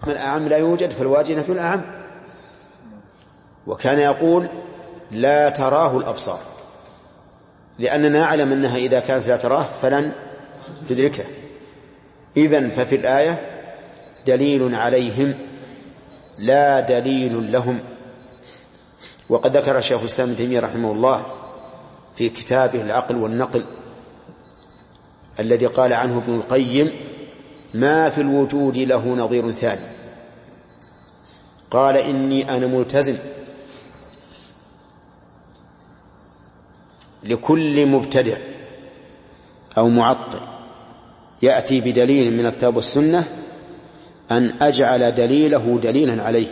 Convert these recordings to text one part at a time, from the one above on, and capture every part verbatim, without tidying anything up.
حكم الأعم لا يوجد فالواجب نفي الأعم. وكان يقول لا تراه الأبصار، لأننا نعلم أنها إذا كانت لا تراه فلن تدركه. إذن ففي الآية دليل عليهم لا دليل لهم. وقد ذكر شيخ الإسلام ابن تيمية رحمه الله في كتابه العقل والنقل الذي قال عنه ابن القيم ما في الوجود له نظير ثاني، قال إني أنا ملتزم لكل مبتدع أو معطل يأتي بدليل من الكتاب والسنة أن أجعل دليله دليلا عليه.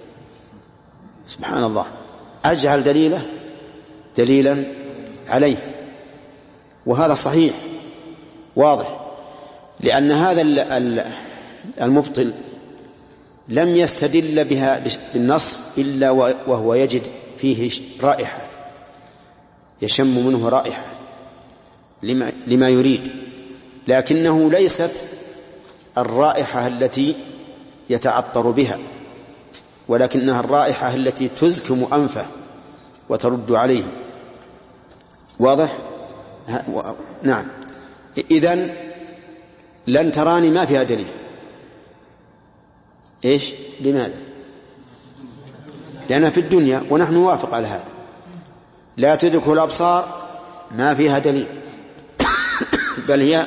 سبحان الله، أجعل دليله دليلا عليه، وهذا صحيح واضح، لأن هذا المبطل لم يستدل بها بالنص إلا وهو يجد فيه رائحة، يشم منه رائحة لما, لما يريد، لكنه ليست الرائحة التي يتعطر بها، ولكنها الرائحة التي تزكم أنفه وترد عليه. واضح؟ نعم. إذن لن تراني ما فيها دليل. إيش؟ لماذا؟ لأنها في الدنيا ونحن نوافق على هذا. لا تدركه الأبصار ما فيها دليل بل هي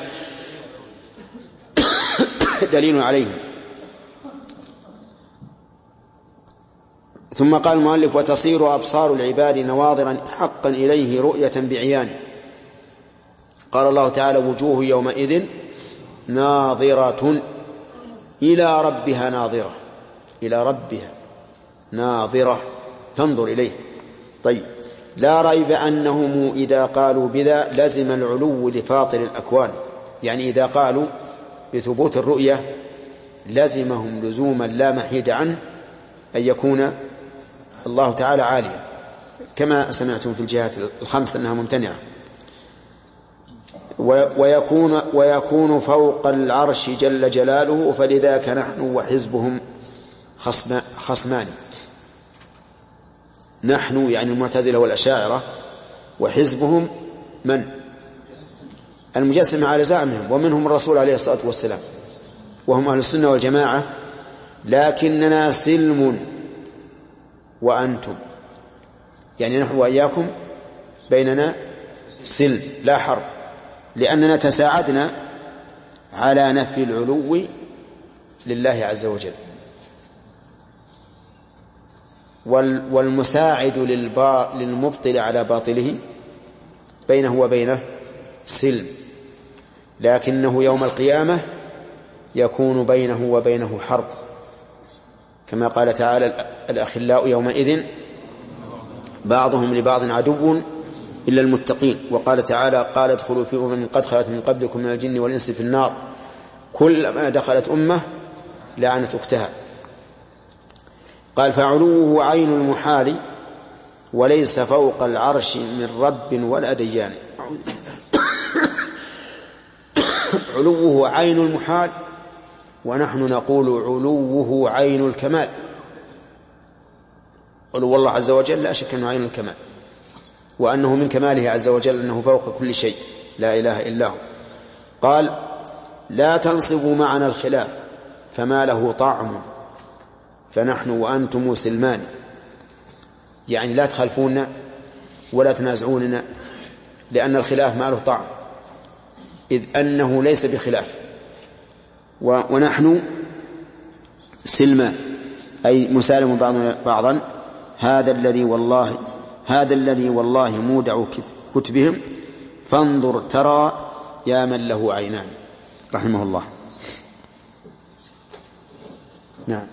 دليل عليهم. ثم قال المؤلف وتصير أبصار العباد نواظرا حقا إليه رؤية بعيان. قال الله تعالى وجوه يومئذ ناظرة إلى ربها ناظرة، إلى ربها ناظرة تنظر إليه. طيب، لا ريب أنهم إذا قالوا بذا لزم العلو لفاطر الأكوان، يعني إذا قالوا بثبوت الرؤية لزمهم لزوما لا محيد عنه أن يكون الله تعالى عاليا، كما سمعتم في الجهات الخمس أنها ممتنعة. ويكون, ويكون فوق العرش جل جلاله، فلذاك نحن وحزبهم خصمان. نحن يعني المعتزلة والأشاعرة، وحزبهم من؟ المجسمة على زعمهم، ومنهم الرسول عليه الصلاة والسلام، وهم أهل السنة والجماعة. لكننا سلم وأنتم، يعني نحن وإياكم بيننا سلم لا حرب، لأننا تساعدنا على نفي العلو لله عز وجل. والمساعد للمبطل على باطله بينه وبينه سلم، لكنه يوم القيامة يكون بينه وبينه حرب، كما قال تعالى الأخلاء يومئذ بعضهم لبعض عدو إلا المتقين. وقال تعالى قال ادخلوا في أمم قد خلت من قبلكم من الجن والإنس في النار كلما دخلت أمة لعنت أختها. قال فعلوه عين المحال وليس فوق العرش من رب ولا ديان. علوه عين المحال، ونحن نقول علوه عين الكمال. علو الله عز وجل لا شك أنه عين الكمال، وأنه من كماله عز وجل أنه فوق كل شيء لا إله إلا هو. قال لا تنصبوا معنا الخلاف فما له طعم فنحن وأنتم سلمان، يعني لا تخالفوننا ولا تنازعوننا، لأن الخلاف ما له طعم، إذ أنه ليس بخلاف، ونحن سلمان أي مسالم بعضنا بعضا. هذا الذي والله هذا الذي والله مودع كتبهم فانظر ترى يا من له عينان. رحمه الله. نعم.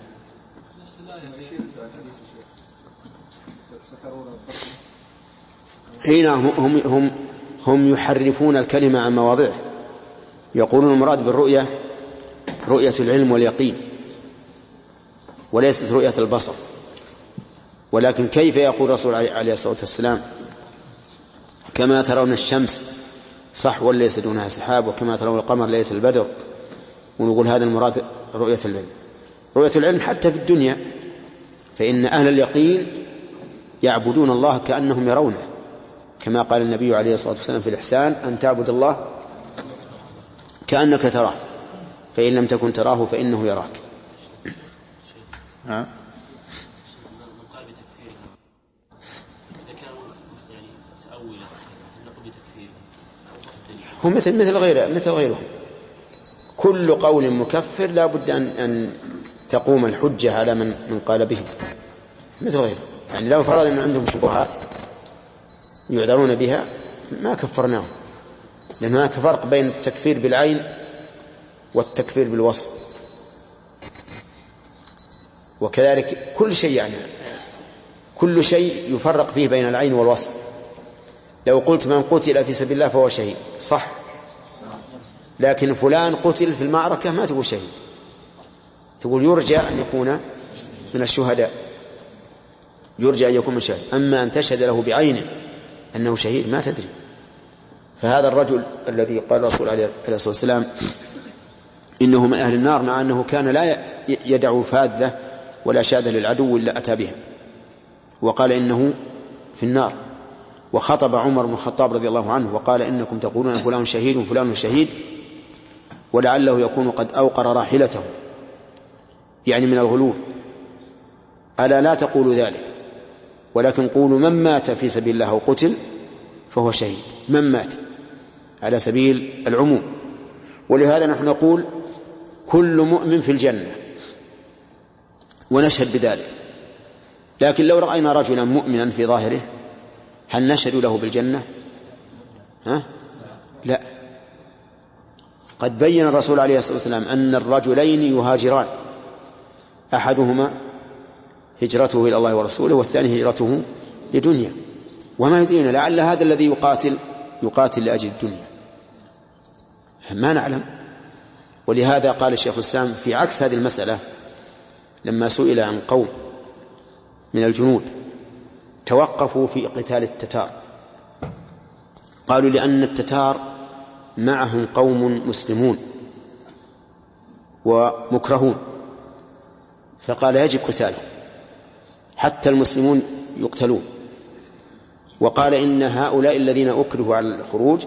حين هم, هم, هم يحرفون الكلمة عن مواضعه، يقولون المراد بالرؤية رؤية العلم واليقين وليست رؤية البصر. ولكن كيف يقول الرسول عليه الصلاة والسلام كما ترون الشمس صحوا ليس دونها سحاب وكما ترون القمر ليلة البدر، ونقول هذا المراد رؤية العلم. رؤية العلم حتى في الدنيا، فإن أهل اليقين يعبدون الله كأنهم يرونه، كما قال النبي عليه الصلاة والسلام في الإحسان أن تعبد الله كأنك تراه فإن لم تكن تراه فإنه يراك. ها؟ هو مثل مثل غيره مثل غيرهم، كل قول مكفر لا بد أن, أن تقوم الحجة على من, من قال به مثل غيره. يعني لو فرض أن عندهم شبهات يعذرون بها ما كفرناهم، لأن هناك فرق بين التكفير بالعين والتكفير بالوصف. وكذلك كل شيء، يعني كل شيء يفرق فيه بين العين والوصف. لو قلت من قتل في سبيل الله فهو شهيد صح، لكن فلان قتل في المعركة ما تقول شهيد، تقول يرجى أن يكون من الشهداء، يرجى أن يكون من الشهداء. أما أن تشهد له بعينه أنه شهيد ما تدري. فهذا الرجل الذي قال الرسول عليه الصلاة والسلام إنه من أهل النار، مع أنه كان لا يدع فاذة ولا شاذة للعدو إلا أتى بها، وقال إنه في النار. وخطب عمر بن الخطاب رضي الله عنه وقال إنكم تقولون فلان شهيد وفلان شهيد ولعله يكون قد أوقر راحلته، يعني من الغلول. ألا لا تقولوا ذلك، ولكن قولوا من مات في سبيل الله وقتل فهو شهيد، من مات على سبيل العموم. ولهذا نحن نقول كل مؤمن في الجنة ونشهد بذلك. لكن لو رأينا رجلا مؤمنا في ظاهره هل نشهد له بالجنة؟ ها؟ لا. قد بين الرسول عليه الصلاة والسلام أن الرجلين يهاجران، أحدهما هجرته إلى الله ورسوله والثاني هجرته لدنيا، وما يدرينا لعل هذا الذي يقاتل يقاتل لأجل الدنيا، ما نعلم. ولهذا قال الشيخ الإسلام في عكس هذه المسألة لما سئل عن قوم من الجنود توقفوا في قتال التتار، قالوا لأن التتار معهم قوم مسلمون ومكرهون، فقال يجب قتالهم حتى المسلمون يقتلون. وقال إن هؤلاء الذين أكرهوا على الخروج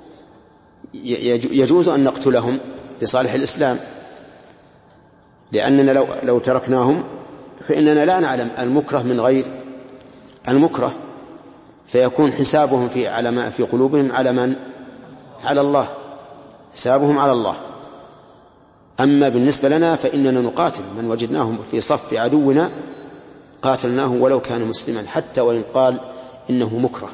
يجوز أن نقتلهم لصالح الإسلام، لأننا لو, لو تركناهم فإننا لا نعلم المكره من غير المكره، فيكون حسابهم في على ما في قلوبهم على من على الله، حسابهم على الله. أما بالنسبة لنا فإننا نقاتل من وجدناهم في صف عدونا قاتلناه ولو كان مسلما حتى وإن قال إنه مكره.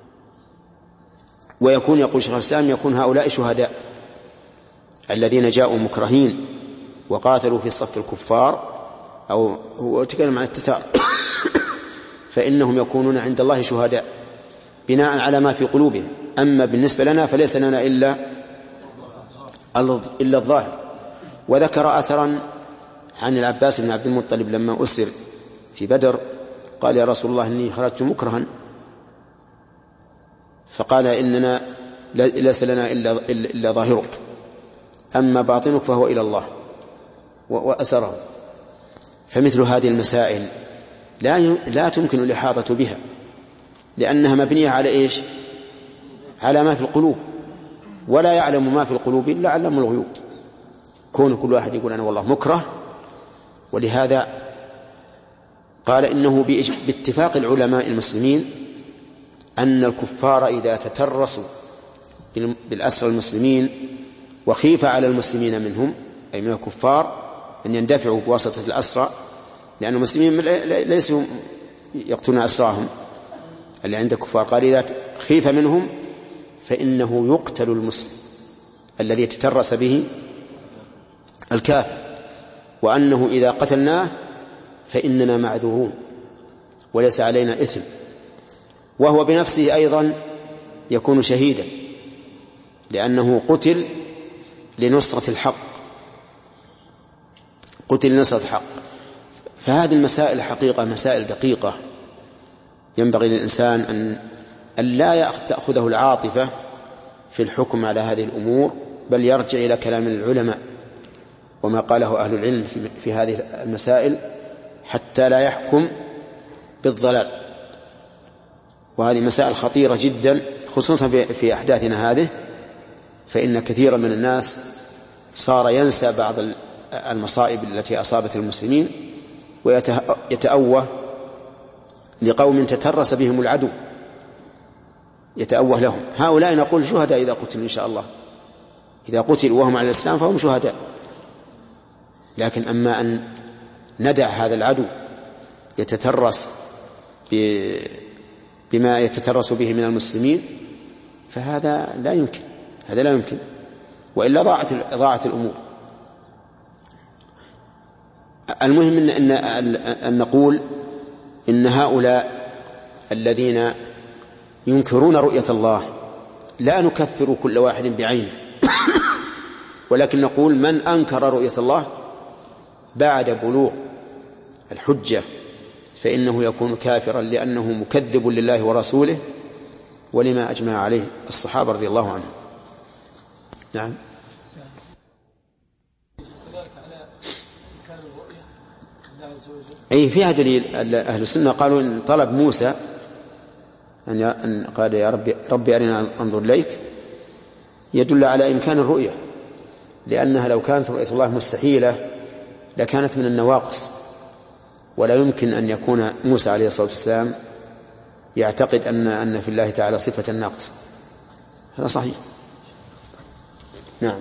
ويكون يقول شيخ الإسلام يكون هؤلاء شهداء الذين جاءوا مكرهين وقاتلوا في صف الكفار أو هو تكلم عن التتار فإنهم يكونون عند الله شهداء بناء على ما في قلوبهم. أما بالنسبة لنا فليس لنا إلا إلا الظاهر. وذكر أثرا عن العباس بن عبد المطلب لما أسر في بدر قال يا رسول الله إني خرجت مكرها، فقال إننا ليس لنا إلا, إلا ظاهرك، أما باطنك فهو إلى الله، وأسره. فمثل هذه المسائل لا لا تمكن الإحاطة بها، لأنها مبنية على إيش؟ على ما في القلوب، ولا يعلم ما في القلوب إلا علم الغيوب. كون كل واحد يقول أنا والله مكره. ولهذا قال إنه باتفاق العلماء المسلمين أن الكفار إذا تترسوا بالأسرى المسلمين وخيف على المسلمين منهم أي من الكفار أن يندفعوا بواسطة الأسرى، لأن المسلمين ليسوا يقتلون أسراهم اللي عند الكفار، قال إذا خيف منهم فإنه يقتل المسلم الذي تترس به الكافر، وأنه إذا قتلناه فإننا معذورون وليس علينا إثم. وهو بنفسه أيضا يكون شهيدا لأنه قتل لنصرة الحق، قتل لنصرة الحق. فهذه المسائل حقيقة مسائل دقيقة ينبغي للإنسان أن لا تأخذه العاطفة في الحكم على هذه الأمور، بل يرجع إلى كلام العلماء وما قاله أهل العلم في هذه المسائل حتى لا يحكم بالضلال. وهذه مسائل خطيرة جدا خصوصا في أحداثنا هذه، فإن كثيرا من الناس صار ينسى بعض المصائب التي أصابت المسلمين ويتأوه لقوم تترس بهم العدو، يتأوه لهم. هؤلاء نقول شهداء إذا قتلوا إن شاء الله، إذا قتلوا وهم على الإسلام فهم شهداء. لكن أما أن ندع هذا العدو يتترس بما يتترس به من المسلمين فهذا لا يمكن، هذا لا يمكن، وإلا ضاعت ضاعت الأمور. المهم إن, إن, أن نقول إن هؤلاء الذين ينكرون رؤية الله لا نكفر كل واحد بعينه، ولكن نقول من أنكر رؤية الله بعد بلوغ الحجة فإنه يكون كافرا، لأنه مكذب لله ورسوله ولما أجمع عليه الصحابة رضي الله عنهم. نعم. أي فيها دليل. أهل السنة قالوا إن طلب موسى أن قال يا ربي, ربي أرنا أنظر إليك يدل على إمكان الرؤية، لأنها لو كانت رؤية الله مستحيلة لكانت من النواقص، ولا يمكن أن يكون موسى عليه الصلاة والسلام يعتقد أن أن في الله تعالى صفة ناقصة. هذا صحيح. نعم.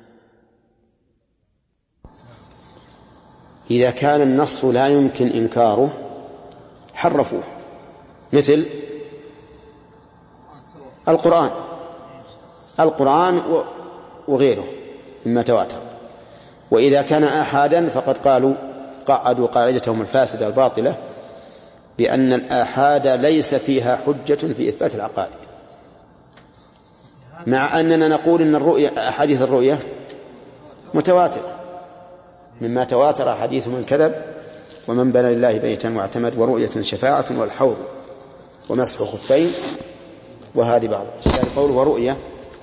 إذا كان النص لا يمكن إنكاره حرفوه، مثل القرآن القرآن وغيره مما تواتر. وإذا كان آحادا فقد قالوا قعدوا قاعدتهم الفاسدة الباطلة بأن الآحاد ليس فيها حجة في إثبات العقائد، مع أننا نقول إن الرؤية أحاديث الرؤية متواتر، مما تواتر حديث من كذب ومن بنى لله بيتا واعتمد ورؤية شفاعة والحوض ومسح خفين، وهذه بعض قول ورؤية.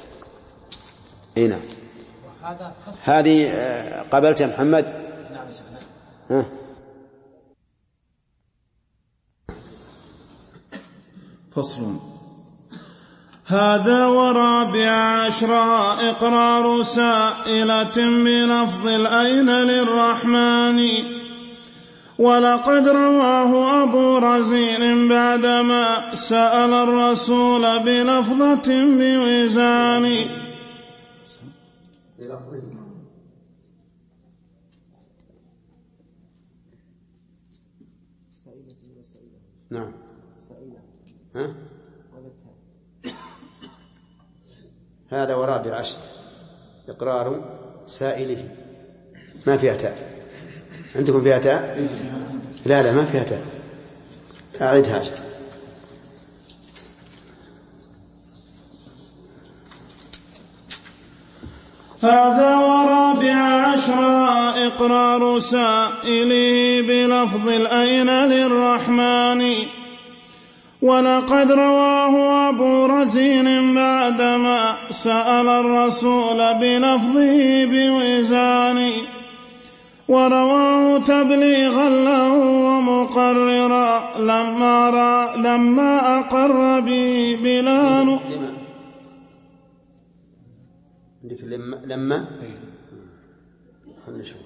هنا هذه قبلت يا محمد. ها. فصل. هذا ورابع عشر إقرار سائلة بلفظ الأين للرحمن، ولقد رواه أبو رزين بعدما سأل الرسول بلفظة بوزان. نعم. ها؟ هذا ورابع عشر إقرار سائله، ما فيها تاء. عندكم فيها تاء؟ لا لا ما فيها تاء، أعيدها. هذا ورابع عشر إقرار سائله بلفظ الأين للرحمن، ولقد رواه أبو رزين بعدما سأل الرسول بلفظه بوزان، ورواه تبليغا له ومقررا لما, را لما أقر به بلا لما عندك لما لما نشوف.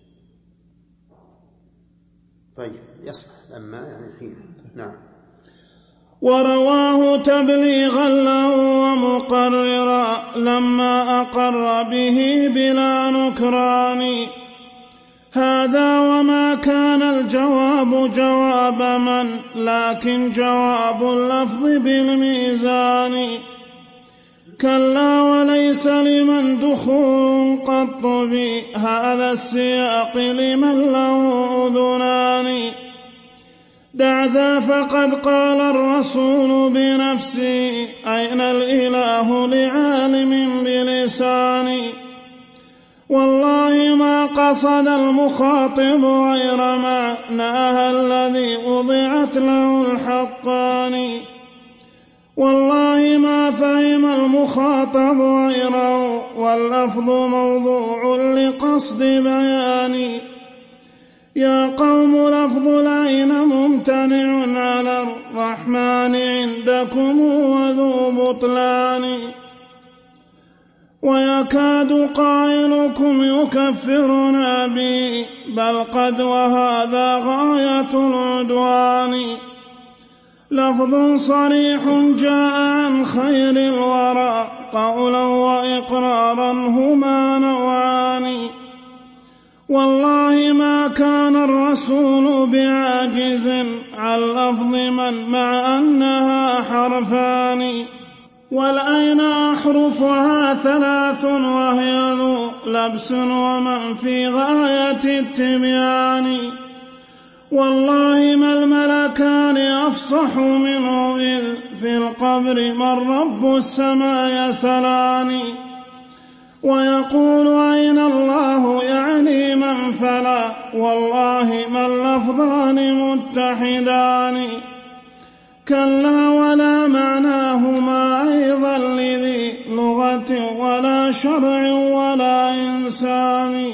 طيب يصح لما يعني حين. نعم. ورواه تبليغا له ومقررا لما أقر به بلا نكران. هذا وما كان الجواب جواب من، لكن جواب اللفظ بالميزان. كلا وليس لمن دخول قط في هذا السياق لمن له أذنان. دع ذا فقد قال الرسول بنفسه أين الإله لعالم بلسان. والله ما قصد المخاطب غير معناها الذي وضعت له الحقان. والله ما فهم المخاطب غيره واللفظ موضوع لقصد بياني. يا قوم لفظ العين ممتنع على الرحمن عندكم وذو بطلان. ويكاد قائلكم يكفرنا به بل قد وهذا غاية العدوان. لفظ صريح جاء عن خير الورى قولا وإقرارا هما نوعان. والله ما كان الرسول بعاجز عن لفظ من مع أنها حرفان. والأين أحرفها ثلاث وهي ذو لبس ومن في غاية التبيان. والله ما الملكان أفصح منه إذ في القبر من رب السماء يسألان. ويقول أين الله يعني من فلا والله ما اللفظان متحدان. كلا ولا معناهما أيضا لذي لغة ولا شرع ولا إنسان.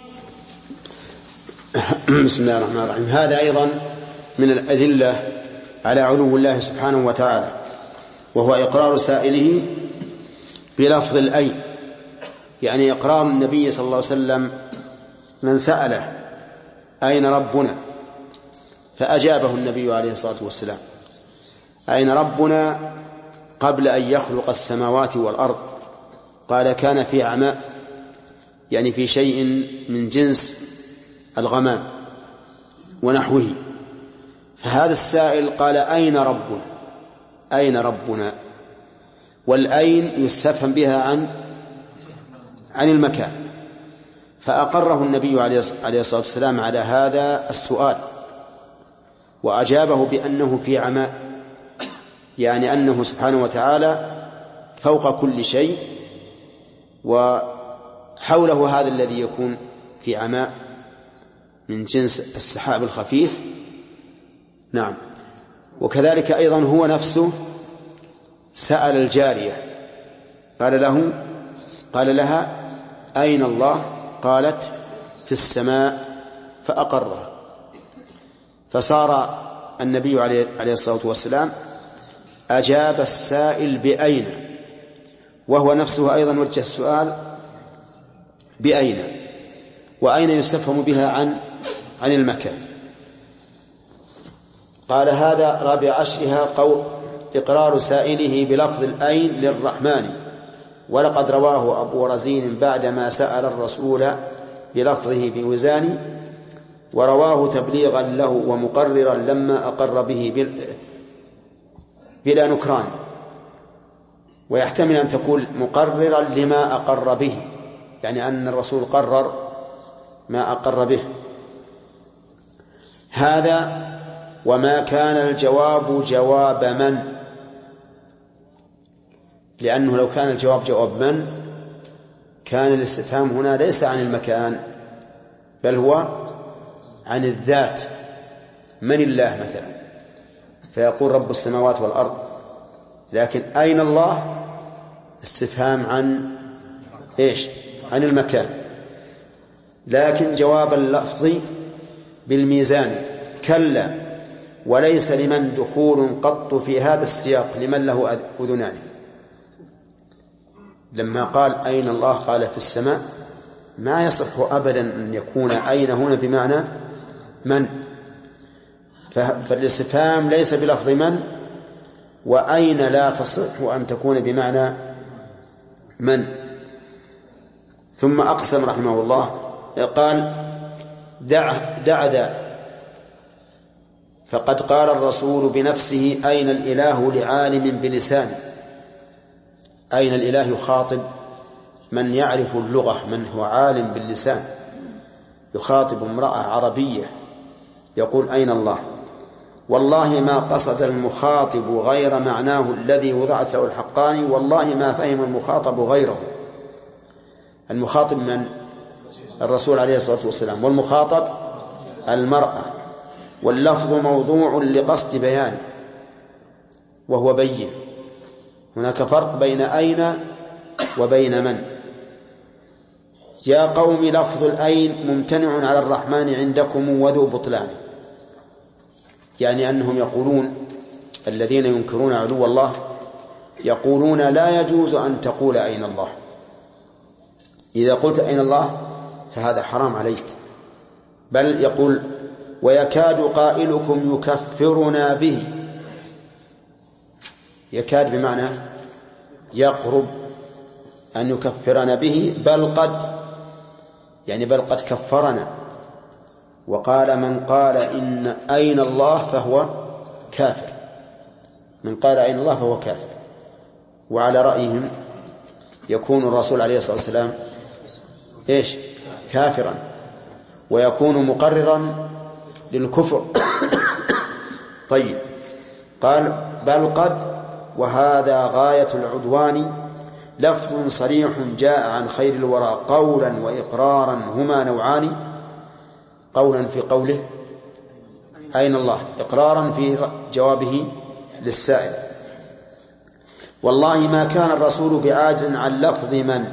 بسم الله الرحمن الرحيم. هذا أيضا من الأدلة على علو الله سبحانه وتعالى، وهو إقرار سائله بلفظ الأي، يعني إقرار النبي صلى الله عليه وسلم من سأله أين ربنا فأجابه النبي عليه الصلاة والسلام. أين ربنا قبل أن يخلق السماوات والأرض؟ قال كان في عماء، يعني في شيء من جنس الغمام ونحوه. فهذا السائل قال أين ربنا؟ أين ربنا؟ والأين يستفهم بها عن عن المكان. فأقره النبي عليه الصلاة والسلام على هذا السؤال وأجابه بأنه في عماء، يعني أنه سبحانه وتعالى فوق كل شيء، وحوله هذا الذي يكون في عماء من جنس السحاب الخفيف. نعم. وكذلك أيضا هو نفسه سأل الجارية، قال له قال لها أين الله؟ قالت في السماء فأقرها. فصار النبي عليه الصلاة والسلام أجاب السائل بأين، وهو نفسه أيضا وجه السؤال بأين، وأين يستفهم بها عن عن المكان. قال هذا رابع عشرها قول إقرار سائله بلفظ الأين للرحمن. ولقد رواه أبو رزين بعدما سأل الرسول بلفظه بوزان، ورواه تبليغا له ومقررا لما أقر به بلا نكران. ويحتمل أن تكون مقررا لما أقر به، يعني أن الرسول قرر ما أقر به. هذا وما كان الجواب جواب من، لأنه لو كان الجواب جواب من كان الاستفهام هنا ليس عن المكان بل هو عن الذات. من الله مثلا فيقول رب السماوات والأرض، لكن أين الله استفهام عن إيش؟ عن المكان. لكن جواب اللفظ بالميزان. كلا وليس لمن دخول قط في هذا السياق لمن له أذنان. لما قال أين الله قال في السماء، ما يصح أبدا أن يكون أين هنا بمعنى من، فالاستفهام ليس بلفظ من، وأين لا تصح أن تكون بمعنى من. ثم أقسم رحمه الله قال دع دع ذا، فقد قال الرسول بنفسه أين الإله لعالم بلسان. أين الإله يخاطب من يعرف اللغة، من هو عالم باللسان، يخاطب امرأة عربية يقول أين الله. والله ما قصد المخاطب غير معناه الذي وضعت له الحقان، والله ما فهم المخاطب غيره. المخاطب من؟ الرسول عليه الصلاة والسلام، والمخاطب المرأة. واللفظ موضوع لقصد بيان وهو بين، هناك فرق بين أين وبين من. يا قوم لفظ الأين ممتنع على الرحمن عندكم وذو بطلان، يعني أنهم يقولون الذين ينكرون علو الله يقولون لا يجوز أن تقول أين الله، إذا قلت أين الله فهذا حرام عليك. بل يقول ويكاد قائلكم يكفرنا به، يكاد بمعنى يقرب أن يكفرنا به، بل قد يعني بل قد كفرنا. وقال من قال إن أين الله فهو كافر، من قال أين الله فهو كافر. وعلى رأيهم يكون الرسول عليه الصلاة والسلام إيش كافرا، ويكون مقررا للكفر. طيب قال بل قد، وهذا غاية العدوان، لفظ صريح جاء عن خير الورى قولا وإقرارا هما نوعان. قولا في قوله أين الله، إقرارا في جوابه للسائل. والله ما كان الرسول بعاجز عن لفظ من،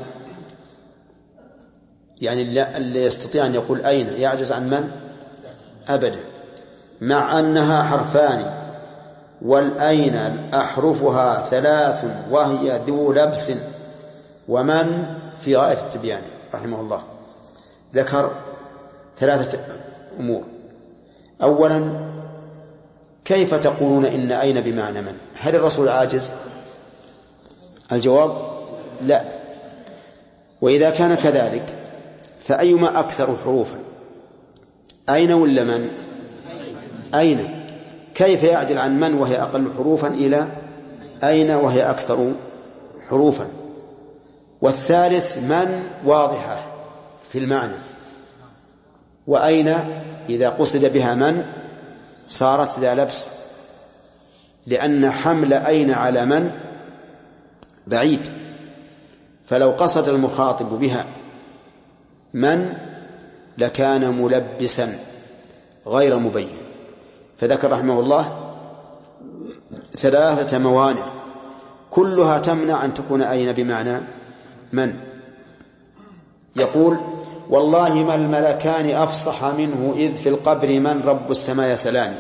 يعني اللي يستطيع أن يقول أين يعجز عن من أبدا، مع أنها حرفان والأين أحرفها ثلاث وهي ذو لبس ومن في غاية التبيان. رحمه الله ذكر ثلاثة أمور. أولا كيف تقولون إن أين بمعنى من؟ هل الرسول عاجز؟ الجواب لا. وإذا كان كذلك فأيما أكثر حروفا، أين ولا من؟ أين. كيف يعدل عن من وهي أقل حروفا إلى أين وهي أكثر حروفا؟ والثالث من واضحة في المعنى، وأين إذا قصد بها من صارت ذا لبس، لأن حمل أين على من بعيد، فلو قصد المخاطب بها من لكان ملبسا غير مبين. فذكر رحمه الله ثلاثة موانع كلها تمنع أن تكون أين بمعنى من. يقول والله ما الملكان أفصح منه إذ في القبر من رب السماء يسألان.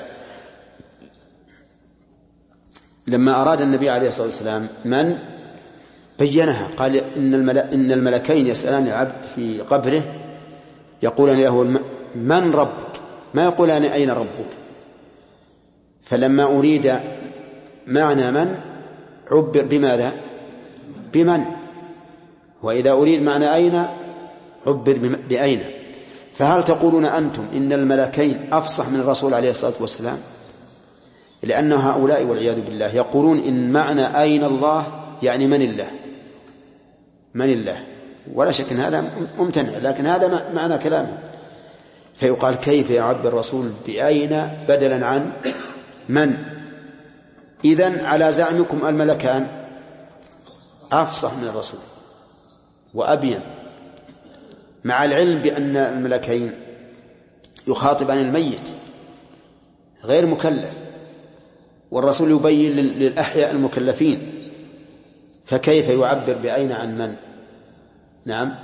لما أراد النبي عليه الصلاة والسلام من بينها، قال إن, الملك إن الملكين يسألان العبد في قبره يقولان له من ربك، ما يقولان أين ربك. فلما أريد معنى من عبر بماذا؟ بمن. وإذا أريد معنى أين عبر بأين. فهل تقولون أنتم إن الملكين أفصح من الرسول عليه الصلاة والسلام؟ لأن هؤلاء والعياذ بالله يقولون إن معنى أين الله يعني من الله، من الله، ولا شك أن هذا ممتنع، لكن هذا معنى كلامه. فيقال كيف يعبر الرسول بأين بدلا عن من؟ إذن على زعمكم الملكان أفصح من الرسول وأبين، مع العلم بأن الملكين يخاطبان الميت غير مكلف، والرسول يبين للأحياء المكلفين، فكيف يعبر بأين عن من؟ نعم.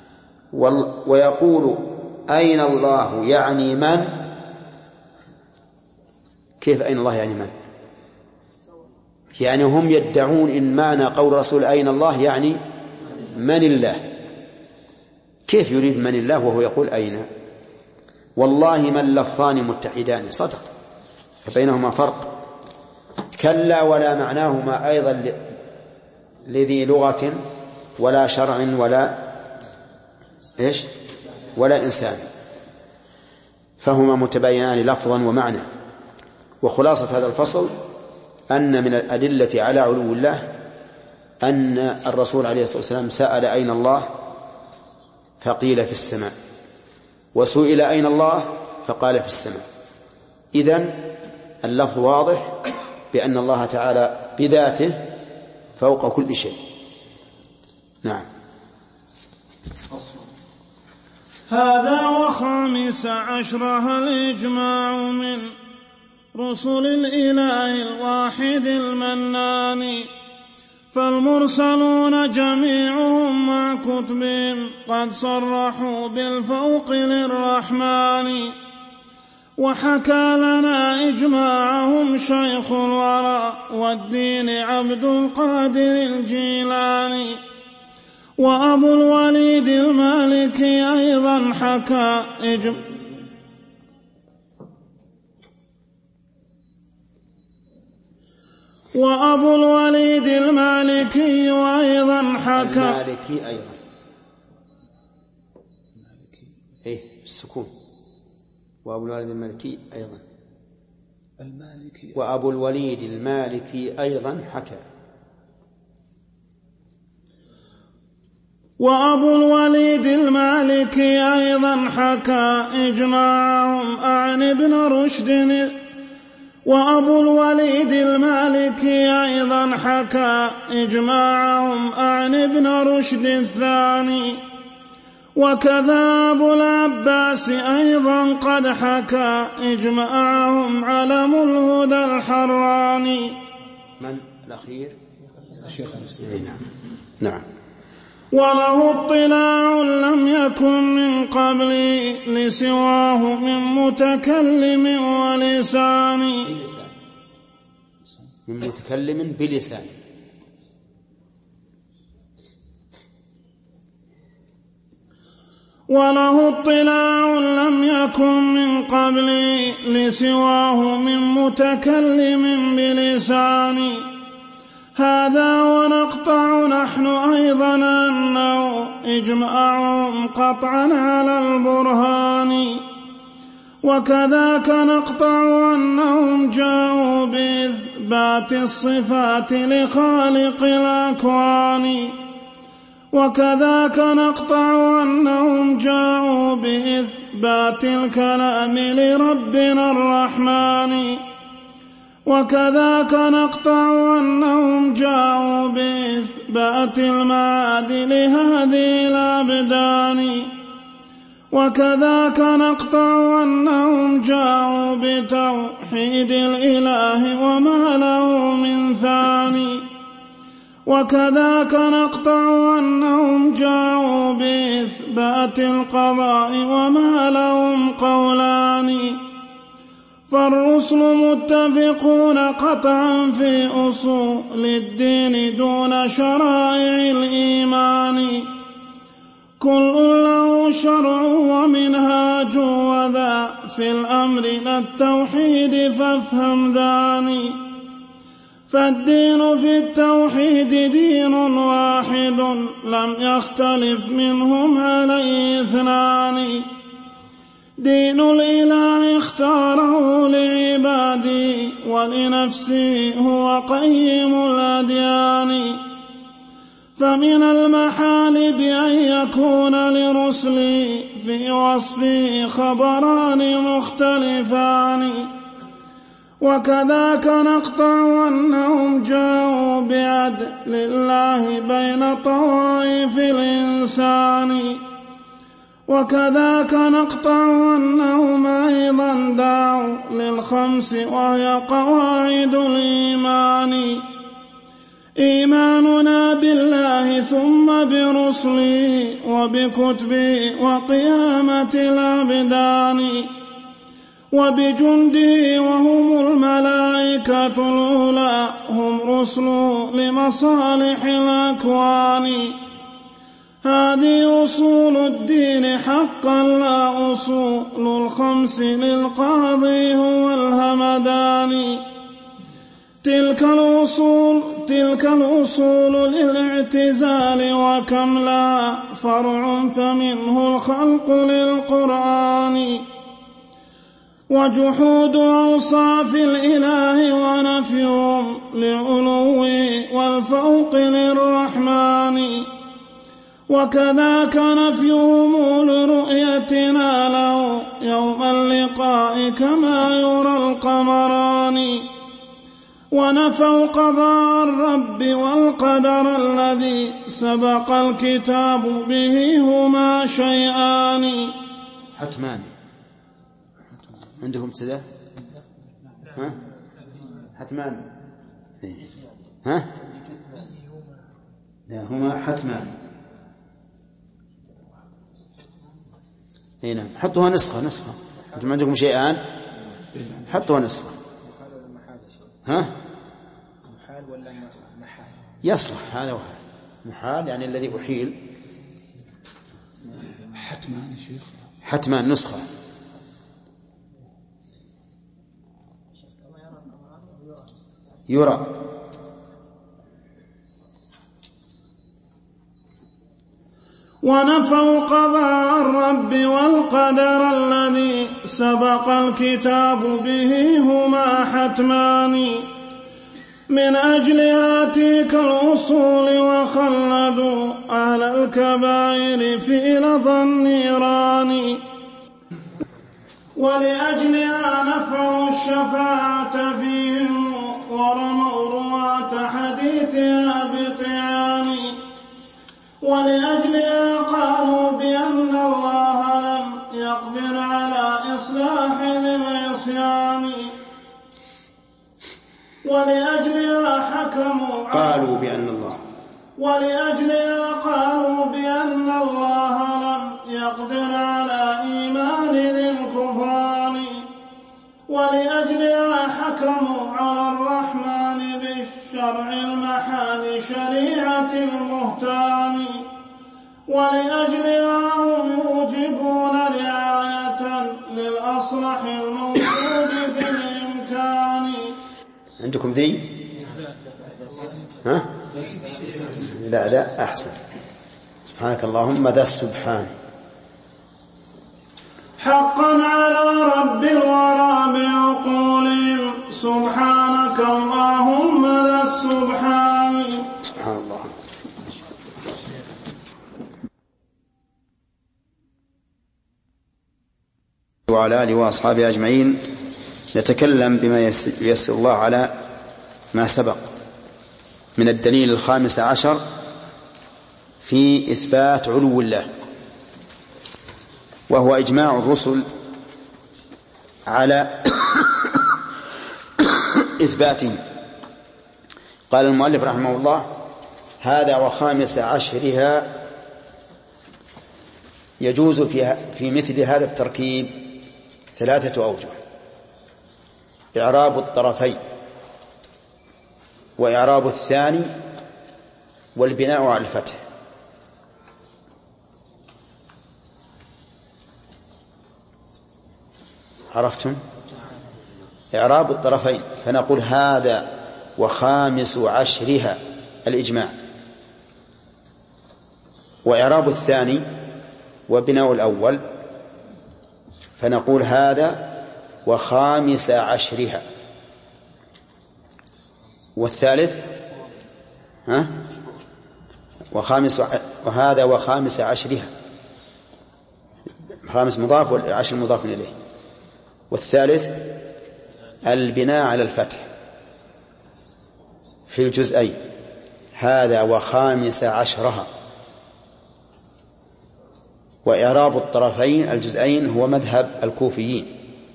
ويقول أين الله يعني من؟ كيف أين الله يعني من؟ يعني هم يدعون إن معنى قول رسول أين الله يعني من الله. كيف يريد من الله وهو يقول أين؟ والله ما اللفظان متحدان، صدق، فبينهما فرق. كلا ولا معناهما أيضا لذي لغة ولا شرع ولا إيش ولا إنسان، فهما متباينان لفظا ومعنى. وخلاصة هذا الفصل أن من الأدلة على علو الله أن الرسول عليه الصلاة والسلام سأل أين الله فقيل في السماء، وسئل أين الله فقال في السماء. إذن اللفظ واضح بأن الله تعالى بذاته فوق كل شيء. نعم. هذا وخامس عشرها الإجماع من رسل الإله الواحد المنان، فالمرسلون جميعهم مع كتبهم قد صرحوا بالفوق للرحمن. وحكى لنا إجماعهم شيخ الورى والدين عبد القادر الجيلاني. وأبو الوليد المالكي أيضا حكى إجماع وأبو الوليد المالكي أيضا حكى المالكي أيضا إيه السكون. وأبو الوليد المالكي أيضا المالكي وأبو الوليد المالكي أيضا حكى وأبو الوليد المالكي أيضا حكى إجماعهم عن ابن رشد وأبو الوليد المالكي أيضا حكى إجماعهم عن ابن رشد الثاني. وكذا أبو العباس أيضا قد حكى إجماعهم علم الهدى الحراني. من الأخير؟ الشيخ الإسلام. نعم نعم. وله اطلاع لم يكن من قبلي لسواه من متكلم ولسان من متكلم بلسان. وله اطلاع لم يكن من قبلي لسواه من متكلم بلسان. هذا ونقطع نحن أيضا أنه إجماعهم قطعا على البرهان. وكذاك نقطع أنهم جاءوا بإثبات الصفات لخالق الأكوان. وكذاك نقطع أنهم جاءوا بإثبات الكلام لربنا الرحمن. وكذاك نقطع أنهم جاءوا بإثبات المعاد لهذه الأبدان. وكذاك نقطع أنهم جاءوا بتوحيد الإله وما له من ثاني. وكذاك نقطع أنهم جاءوا بإثبات القضاء وما لهم قولان. فالرسل متفقون قطعا في أصول الدين دون شرائع الإيمان. كل له شرع ومنهاج وذا في الأمر للتوحيد فافهم ذاني. فالدين في التوحيد دين واحد لم يختلف منهم عليه اثنان. دين الإله اختاره لعباده ولنفسه هو قيم الأديان. فمن المحال بأن يكون لرسله في وصفه خبران مختلفان. وكذاك نقطع أنهم جاءوا بعدل الله بين طوائف الإنسان. وكذاك نقطع أنهم أيضا دعوا للخمس وهي قواعد الإيمان. إيماننا بالله ثم برسله وبكتبه وقيامة الأبدان وبجنده وهم الملائكة الأولى هم رسله لمصالح الأكوان. هذه أصول الدين حقا لا أصول الخمس للقاضي هو الهمدان. تلك الأصول تلك الأصول للاعتزال وكم لا فرع فمنه الخلق للقرآن. وجحود أوصاف الإله ونفيهم لعلوه والفوق للرحمن. وكذاك نفيهم لرؤيتنا له يوم اللقاء كما يرى القمران. ونفوا قضاء الرب والقدر الذي سبق الكتاب به هما شيئان. حتمان عندهم ابتداء ها حتمان ها لا هما حتمان. هنا حطوها نسخة نسخة. أنتم عندكم شيئان حطوها نسخة. ها محال ولا محال؟ يصلح هذا وهذا. محال يعني الذي أحيل. حتمان يا شيخ. حتمان نسخة. يرى. ونفوا قضاء الرب والقدر الذي سبق الكتاب به هما حتمان من أجلها تلك الأصول وخلدوا أهل الكبائر في لظى النيران ولأجلها نفوا الشفاعة فيهم ورموا رواة حديثها بطعان ولأجلها قالوا بأن الله لم يقدر على إصلاح ذي العصيان ولأجلها حكموا قالوا بأن الله ولأجلها قالوا بأن الله لم يقدر على إيمان ذي الكفران ولأجلها حكموا على الرحمن بالشرع المحال شريعة المهتان ولأجلها هم يوجبون رعاية للأصلح الموجود في الإمكان. عندكم ذي؟ ها؟ لا لا أحسن. سبحانك اللهم ذا السبحان. حقا على رب الورى بعقولهم سبحانك اللهم ذا السبحان. سبحان الله. وعلى آله وأصحابه أجمعين. نتكلم بما ييسر الله على ما سبق من الدليل الخامس عشر في إثبات علو الله، وهو إجماع الرسل على إثباته. قال المؤلف رحمه الله: هذا وخامس عشرها. يجوز في مثل هذا التركيب ثلاثة أوجه: إعراب الطرفين، وإعراب الثاني، والبناء على الفتح. عرفتم؟ إعراب الطرفين فنقول هذا وخامس عشرها الإجماع، وإعراب الثاني وبناء الأول فنقول هذا وخامس عشرها، والثالث ها وخامس وهذا وخامس عشرها، خامس مضاف والعشر مضاف إليه، والثالث البناء على الفتح في الجزئين، هذا وخامس عشرها. وإعراب الطرفين الجزئين هو مذهب الكوفيين.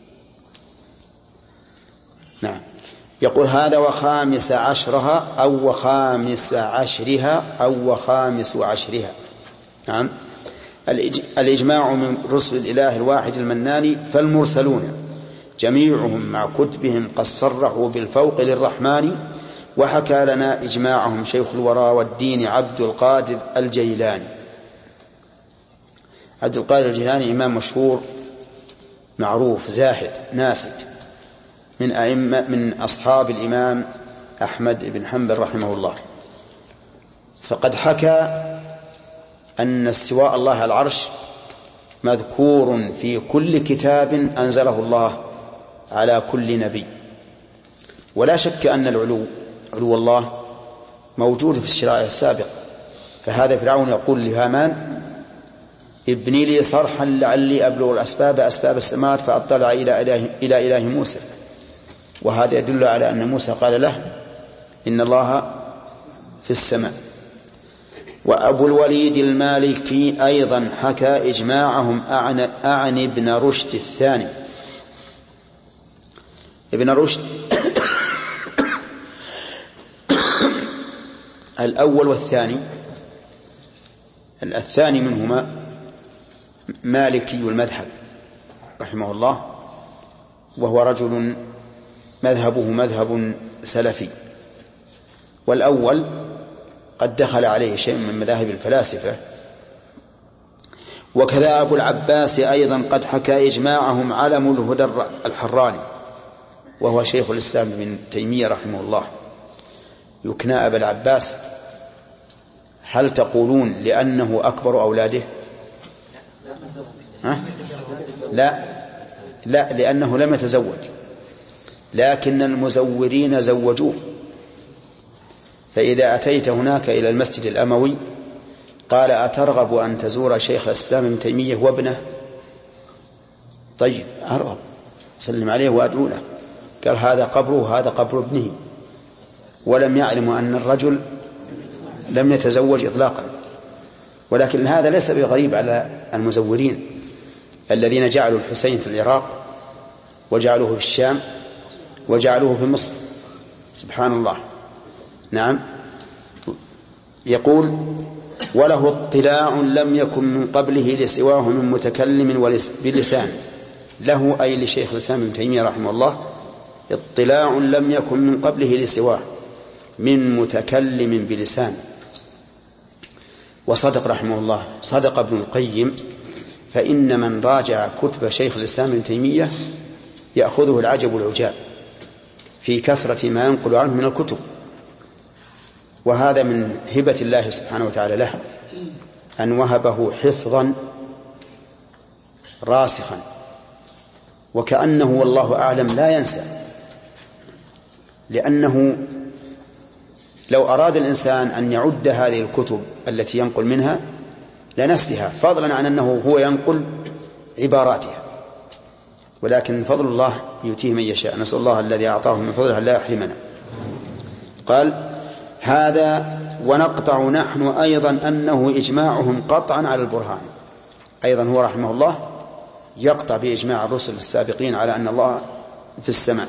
نعم، يقول هذا وخامس عشرها أو وخامس عشرها أو وخامس عشرها. نعم، الإجماع من رسل الإله الواحد المنان، فالمرسلون جميعهم مع كتبهم قد صرحوا بالفوق للرحمن. وحكى لنا إجماعهم شيخ الورى والدين عبد القادر الجيلاني. عبد القادر الجيلاني إمام مشهور معروف زاهد ناسك من أئمة من أصحاب الإمام أحمد بن حنبل رحمه الله. فقد حكى أن استواء الله على العرش مذكور في كل كتاب أنزله الله على كل نبي. ولا شك أن العلو علو الله موجود في الشرائع السابقة. فهذا فرعون يقول لهامان: ابني لي صرحا لعلي أبلغ الأسباب أسباب السماوات فأطلع إلى إله, إلى إله موسى. وهذا يدل على أن موسى قال له: إن الله في السماء. وأبو الوليد المالكي أيضا حكى إجماعهم أعن ابن رشد الثاني. ابن رشد الأول والثاني الثاني منهما مالكي المذهب رحمه الله، وهو رجل مذهبه مذهب سلفي، والأول قد دخل عليه شيء من مذاهب الفلاسفة. وكذا أبو العباس أيضا قد حكى إجماعهم علم الهدى الحراني، وهو شيخ الإسلام ابن تيمية رحمه الله، يكنى أبا العباس. هل تقولون لأنه أكبر أولاده؟ ها؟ لا لا لأنه لم يتزوج، لكن المزورين زوجوه. فإذا أتيت هناك إلى المسجد الأموي قال أترغب أن تزور شيخ الإسلام ابن تيمية وابنه؟ طيب أرغب، سلم عليه وأدعو له. قال هذا قبره هذا قبر ابنه، ولم يعلم أن الرجل لم يتزوج إطلاقا. ولكن هذا ليس بغريب على المزورين الذين جعلوا الحسين في العراق وجعلوه في الشام وجعلوه في مصر، سبحان الله. نعم. يقول وله اطلاع لم يكن من قبله لسواه من متكلم بلسان. له أي لشيخ الإسلام ابن تيمية رحمه الله اطلاع لم يكن من قبله لسواه من متكلم بلسان. وصدق رحمه الله، صدق ابن القيم، فإن من راجع كتب شيخ الإسلام ابن تيمية يأخذه العجب والعجاب في كثرة ما ينقل عنه من الكتب، وهذا من هبة الله سبحانه وتعالى له أن وهبه حفظا راسخا، وكأنه والله أعلم لا ينسى. لأنه لو أراد الإنسان أن يعد هذه الكتب التي ينقل منها لنسيها، فضلا عن أنه هو ينقل عباراتها، ولكن فضل الله يؤتيه من يشاء. نسأل الله الذي أعطاه من فضله لا يحرمنا. قال هذا ونقطع نحن أيضا أنه إجماعهم قطعا على البرهان. أيضا هو رحمه الله يقطع بإجماع الرسل السابقين على أن الله في السماء.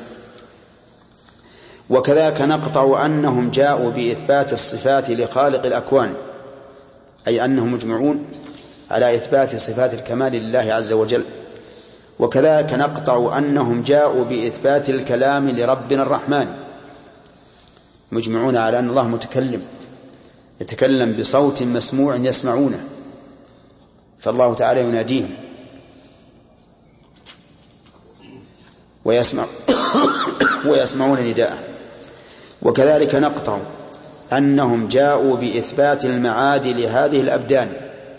وكذلك نقطع أنهم جاءوا بإثبات الصفات لخالق الأكوان، أي أنهم مجمعون على إثبات صفات الكمال لله عز وجل. وكذلك نقطع أنهم جاءوا بإثبات الكلام لربنا الرحمن، مجمعون على أن الله متكلم يتكلم بصوت مسموع يسمعونه، فالله تعالى يناديهم ويسمع ويسمعون نداءه. وكذلك نقطع أنهم جاءوا بإثبات المعاد لهذه الأبدان،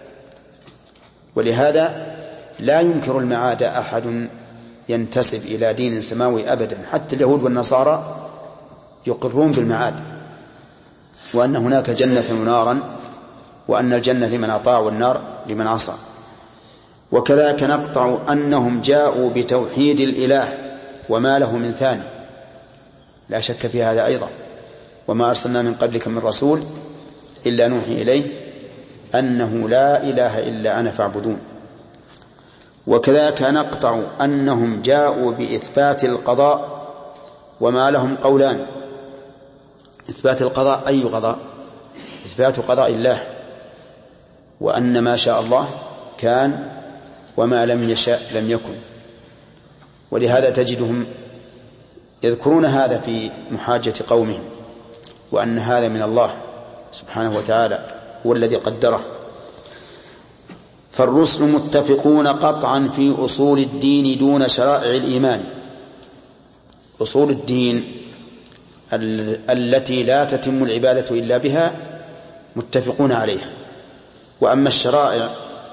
ولهذا لا ينكر المعاد أحد ينتسب إلى دين سماوي أبدا. حتى اليهود والنصارى يقرون بالمعاد، وأن هناك جنة ونارا، وأن الجنة لمن أطاع والنار لمن عصى. وكذلك نقطع أنهم جاءوا بتوحيد الإله وما له من ثاني، لا شك في هذا أيضا. وما أرسلنا من قبلك من رسول إلا نوحي إليه أنه لا إله إلا أنا فاعبدون. وكذلك نقطع أنهم جاءوا بإثبات القضاء وما لهم قولان. إثبات القضاء أي قضاء؟ إثبات قضاء الله، وأن ما شاء الله كان وما لم يشاء لم يكن. ولهذا تجدهم يذكرون هذا في محاجة قومهم، وأن هذا من الله سبحانه وتعالى هو الذي قدره. فالرسل متفقون قطعا في أصول الدين دون شرائع الإيمان. أصول الدين التي لا تتم العبادة إلا بها متفقون عليها. وأما الشرائع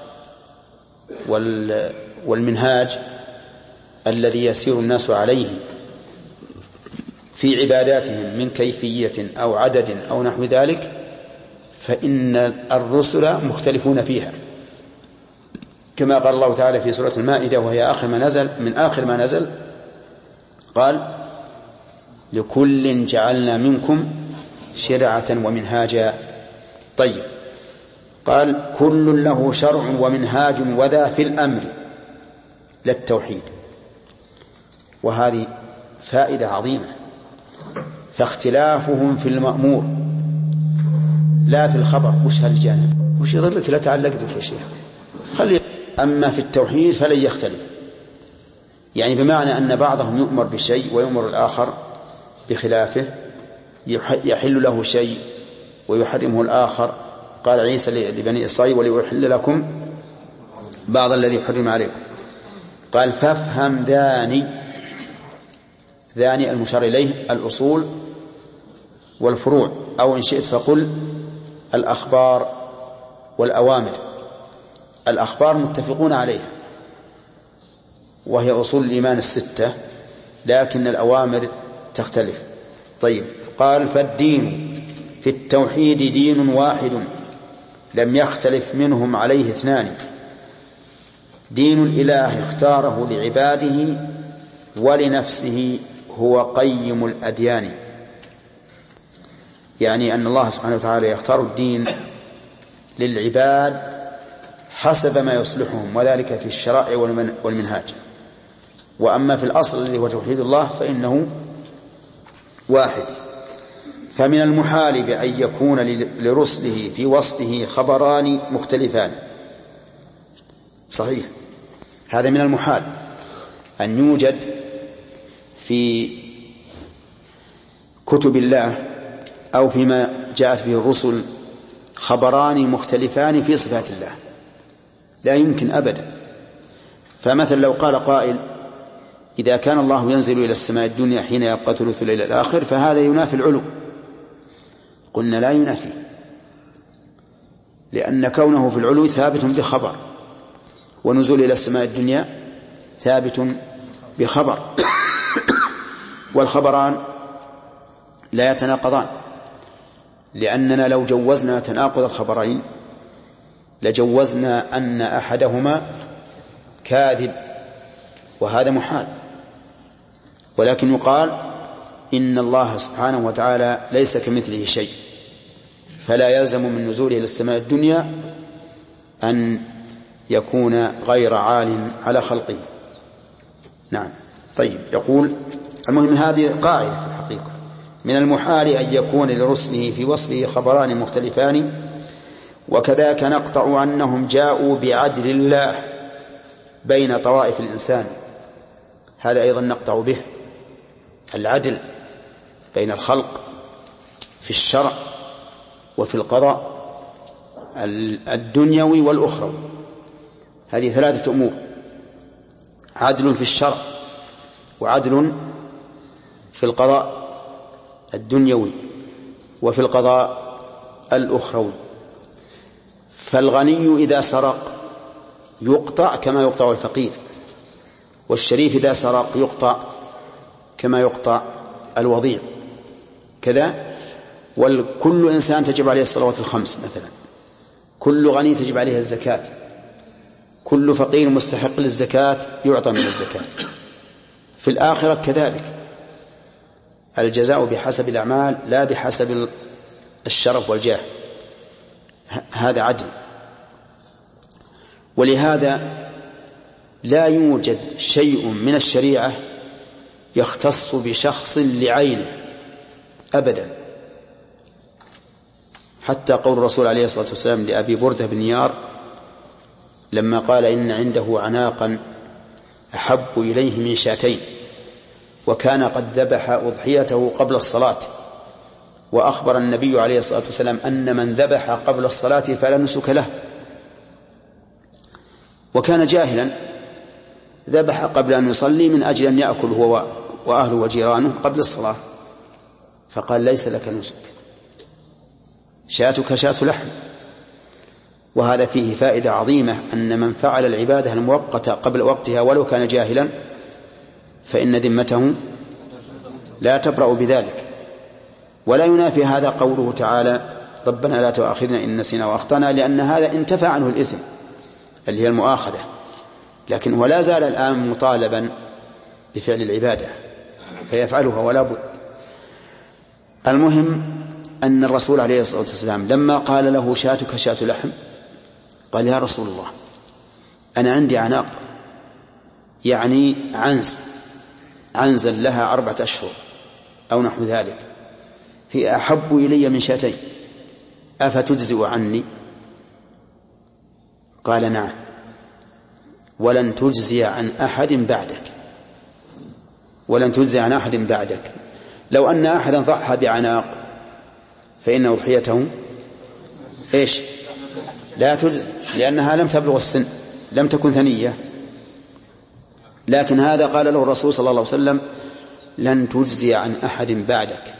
والمنهاج الذي يسير الناس عليه في عباداتهم من كيفية أو عدد أو نحو ذلك، فإن الرسل مختلفون فيها، كما قال الله تعالى في سورة المائدة وهي آخر ما نزل من آخر ما نزل، قال لكل جعلنا منكم شرعة ومنهاجا. طيب، قال كل له شرع ومنهاج وذا في الأمر للتوحيد. وهذه فائدة عظيمة. فاختلافهم في المأمور لا في الخبر. وش هالجانب؟ وش يضرك لا تعلق بك يا شيخ خلي. أما في التوحيد فلن يختلف، يعني بمعنى أن بعضهم يؤمر بشيء ويؤمر الآخر بخلافه، يحل له شيء ويحرمه الآخر. قال عيسى لبني إسرائيل وليحل لكم بعض الذي حرم عليكم. قال فافهم ذاني، ذاني المشار إليه الأصول والفروع، أو إن شئت فقل الأخبار والأوامر. الأخبار متفقون عليها وهي أصول الإيمان الستة، لكن الأوامر تختلف. طيب قال فالدين في التوحيد دين واحد لم يختلف منهم عليه اثنان، دين الإله اختاره لعباده ولنفسه هو قيم الأديان. يعني أن الله سبحانه وتعالى يختار الدين للعباد حسب ما يصلحهم، وذلك في الشرائع والمنهاج. وأما في الأصل الذي هو توحيد الله فإنه واحد. فمن المحال بأن يكون لرسله في وصفه خبران مختلفان. صحيح، هذا من المحال أن يوجد في كتب الله أو فيما جاءت به الرسل خبران مختلفان في صفات الله، لا يمكن أبدا. فمثلا لو قال قائل إذا كان الله ينزل إلى السماء الدنيا حين يبقى ثلث الليل الآخر فهذا ينافي العلو. قلنا لا ينافي، لأن كونه في العلو ثابت بخبر، ونزول إلى السماء الدنيا ثابت بخبر، والخبران لا يتناقضان، لأننا لو جوزنا تناقض الخبرين لجوزنا أن أحدهما كاذب، وهذا محال. ولكن يقال إن الله سبحانه وتعالى ليس كمثله شيء، فلا يلزم من نزوله إلى السماء الدنيا أن يكون غير عال على خلقه. نعم. طيب يقول المهم هذه قاعدة في الحقيقة، من المحال أن يكون لرسله في وصفه خبران مختلفان، وكذاك نقطع أنهم جاءوا بعدل الله بين طوائف الإنسان. هذا أيضا نقطع به العدل بين الخلق في الشرع وفي القضاء الدنيوي والأخروي. هذه ثلاثة أمور: عدل في الشرع، وعدل في القضاء الدنيوي، وفي القضاء الأخروي. فالغني إذا سرق يقطع كما يقطع الفقير، والشريف إذا سرق يقطع كما يقطع الوضيع كذا. وكل إنسان تجب عليه الصلوات الخمس مثلا، كل غني تجب عليه الزكاة، كل فقير مستحق للزكاة يعطى من الزكاة. في الآخرة كذلك، الجزاء بحسب الأعمال لا بحسب الشرف والجاه، هذا عدل. ولهذا لا يوجد شيء من الشريعة يختص بشخص لعينه أبدا، حتى قول الرسول عليه الصلاة والسلام لأبي بردة بن يار لما قال إن عنده عناقا أحب إليه من شاتين، وكان قد ذبح أضحيته قبل الصلاة، وأخبر النبي عليه الصلاة والسلام أن من ذبح قبل الصلاة فلا نسك له، وكان جاهلا ذبح قبل أن يصلي من أجل أن يأكل هو وأهله وجيرانه قبل الصلاة، فقال ليس لك نسك، شاتك شات لحم. وهذا فيه فائدة عظيمة، أن من فعل العبادة المؤقتة قبل وقتها ولو كان جاهلا فإن ذمته لا تبرأ بذلك. ولا ينافي هذا قوله تعالى ربنا لا تؤاخذنا إن نسينا وأخطأنا، لأن هذا انتفى عنه الإثم اللي هي المؤاخذة، لكن ولا زال الآن مطالبا بفعل العبادة فيفعلها ولا بد. المهم أن الرسول عليه الصلاة والسلام لما قال له شاتك شات لحم قال يا رسول الله أنا عندي عناق، يعني عنز عنزا لها أربعة أشهر أو نحو ذلك، هي أحب إلي من شاتين، أفتجزئ عني؟ قال نعم، ولن تجزي عن أحد بعدك، ولن تجزي عن أحد بعدك. لو أن أحدا ضحى بعناق فإن أضحيته إيش؟ لا تجزي، لأنها لم تبلغ السن، لم تكن ثنية. لكن هذا قال له الرسول صلى الله عليه وسلم لن تجزي عن أحد بعدك.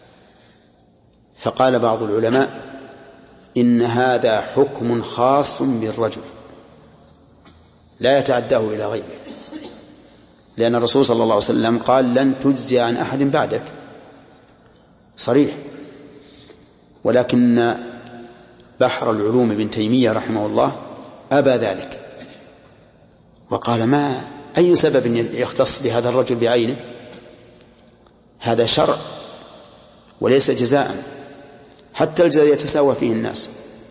فقال بعض العلماء إن هذا حكم خاص بالرجل لا يتعداه إلى غيره، لأن الرسول صلى الله عليه وسلم قال لن تجزي عن أحد بعدك، صريح. ولكن بحر العلوم ابن تيمية رحمه الله أبى ذلك، وقال ما أي سبب يختص بهذا الرجل بعينه؟ هذا شرع وليس جزاء، حتى الجزاء يتساوى فيه الناس،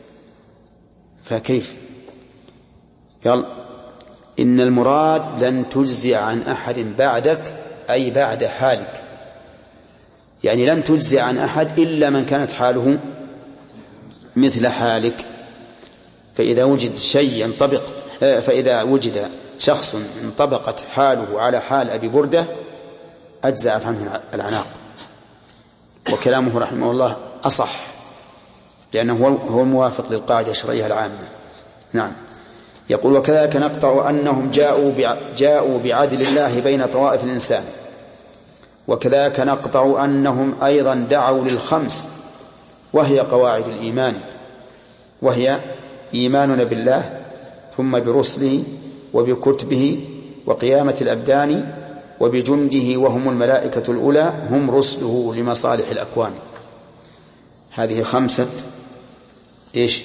فكيف؟ قال إن المراد لن تجزي عن أحد بعدك أي بعد حالك، يعني لن تجزي عن أحد إلا من كانت حاله مثل حالك. فإذا وجد شيء ينطبق فإذا وجد شخص انطبقت حاله على حال أبي بردة أجزأت عنه العناق. وكلامه رحمه الله أصح، لأنه هو الموافق للقاعدة الشرعية العامة. نعم. يقول وكذلك نقطع أنهم جاءوا جاءوا بعدل الله بين طوائف الإنسان، وكذلك نقطع أنهم أيضا دعوا للخمس وهي قواعد الإيمان، وهي إيماننا بالله ثم برسله وبكتبه وقيامة الأبدان وبجنده وهم الملائكة الأولى هم رسله لمصالح الأكوان. هذه خمسة إيش؟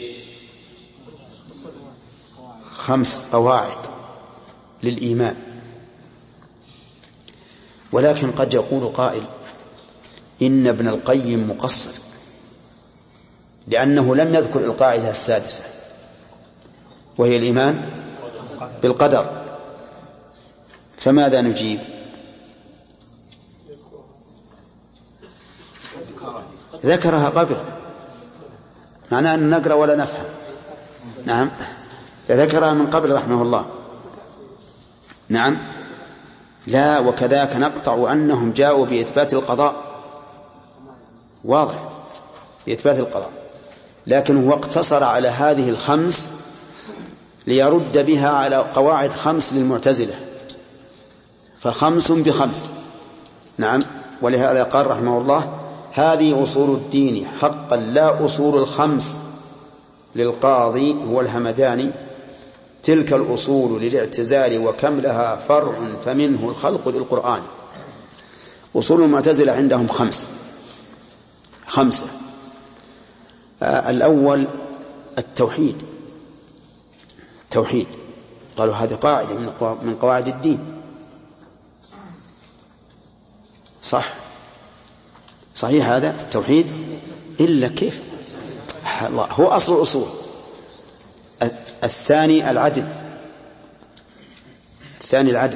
خمس قواعد للإيمان. ولكن قد يقول قائل إن ابن القيم مقصر، لأنه لم يذكر القاعدة السادسة وهي الإيمان بالقدر، فماذا نجيب؟ ذكرها قبل، معناه أن نقرأ ولا نفهم. نعم، ذكرها من قبل رحمه الله. نعم. لا، وكذاك نقطع أنهم جاءوا بإثبات القضاء، واضح، بإثبات القضاء، لكن هو اقتصر على هذه الخمس ليرد بها على قواعد خمس للمعتزلة، فخمس بخمس. نعم. ولهذا قال رحمه الله هذه أصول الدين حقا لا أصول الخمس للقاضي هو الهمداني، تلك الأصول للاعتزال وكم لها فرع فمنه الخلق للقرآن. أصول المعتزلة عندهم خمس خمسة. آه الأول التوحيد، توحيد، قالوا هذه قاعدة من قواعد الدين، صح، صحيح هذا التوحيد، إلا كيف؟ الله هو أصل الأصول. الثاني العدل، الثاني العدل،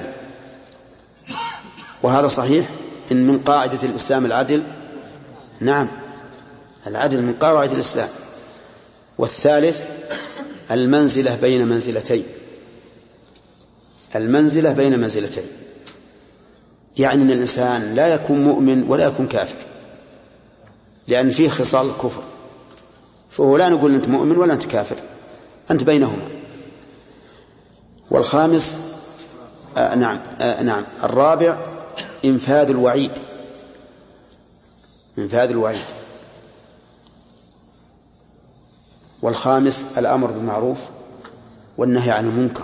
وهذا صحيح إن من قاعدة الإسلام العدل. نعم، العدل من قواعد الإسلام. والثالث المنزلة بين منزلتين، المنزلة بين منزلتين، يعني أن الإنسان لا يكون مؤمن ولا يكون كافر، لأن فيه خصال الكفر، فهو لا نقول أنت مؤمن ولا أنت كافر، أنت بينهما. والخامس آه نعم آه نعم الرابع إنفاذ الوعيد، إنفاذ الوعيد. والخامس الأمر بالمعروف والنهي عن المنكر،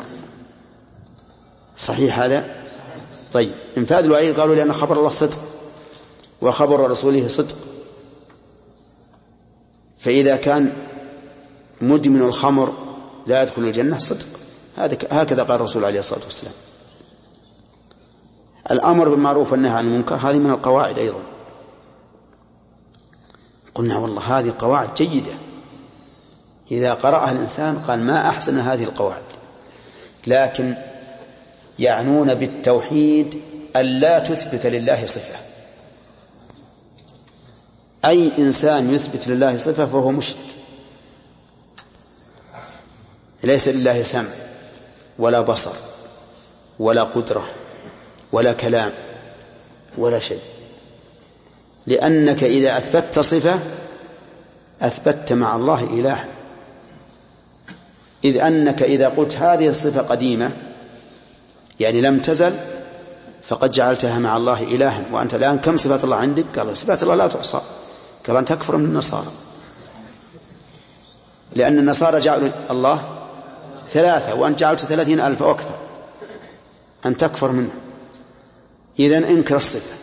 صحيح هذا؟ طيب، إنفاذ الوعيد قالوا لأن خبر الله صدق وخبر رسوله صدق، فإذا كان مدمن الخمر لا يدخل الجنة صدق، هكذا قال الرسول عليه الصلاة والسلام. الأمر بالمعروف والنهي عن المنكر هذه من القواعد أيضا. قلنا والله هذه قواعد جيدة، إذا قرأها الإنسان قال ما أحسن هذه القواعد، لكن يعنون بالتوحيد ألا تثبت لله صفة. أي إنسان يثبت لله صفة فهو مشرك. ليس لله سمع ولا بصر ولا قدرة ولا كلام ولا شيء، لأنك إذا أثبتت صفة أثبتت مع الله إلها، إذ أنك إذا قلت هذه الصفة قديمة يعني لم تزل فقد جعلتها مع الله إلها. وأنت الآن كم صفات الله عندك؟ قال صفات الله لا تحصى. قال أن تكفر من النصارى، لأن النصارى جعلوا الله ثلاثة وأنت جعلت ثلاثين ألف أو أكثر، أن تكفر منه. إذن انكر الصفة.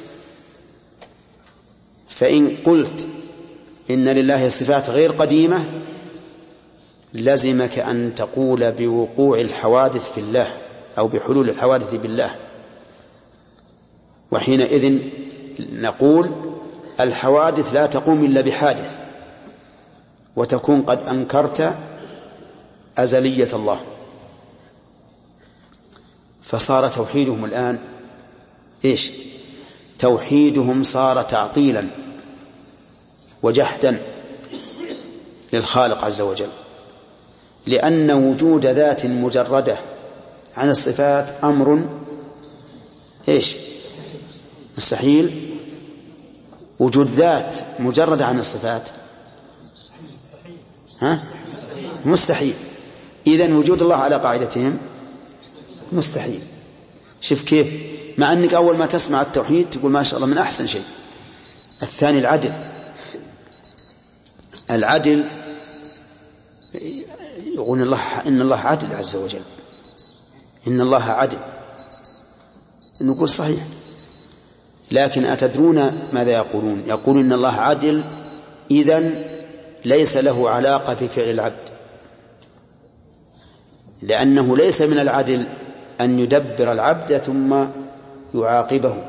فإن قلت إن لله صفات غير قديمة لزمك أن تقول بوقوع الحوادث في الله أو بحلول الحوادث بالله، وحينئذ نقول الحوادث لا تقوم إلا بحادث، وتكون قد أنكرت أزلية الله. فصار توحيدهم الآن إيش؟ توحيدهم صار تعطيلا وجحدا للخالق عز وجل، لأن وجود ذات مجردة عن الصفات أمر إيش؟ مستحيل. وجود ذات مجردة عن الصفات ها؟ مستحيل. إذن وجود الله على قاعدتهم مستحيل. شوف كيف، مع أنك أول ما تسمع التوحيد تقول ما شاء الله من أحسن شيء. الثاني العدل. العدل يقول الله إن الله عدل عز وجل، إن الله عدل، نقول صحيح، لكن أتدرون ماذا يقولون؟ يقولون إن الله عدل إذن ليس له علاقة بفعل العبد، لأنه ليس من العدل أن يدبر العبد ثم يعاقبه،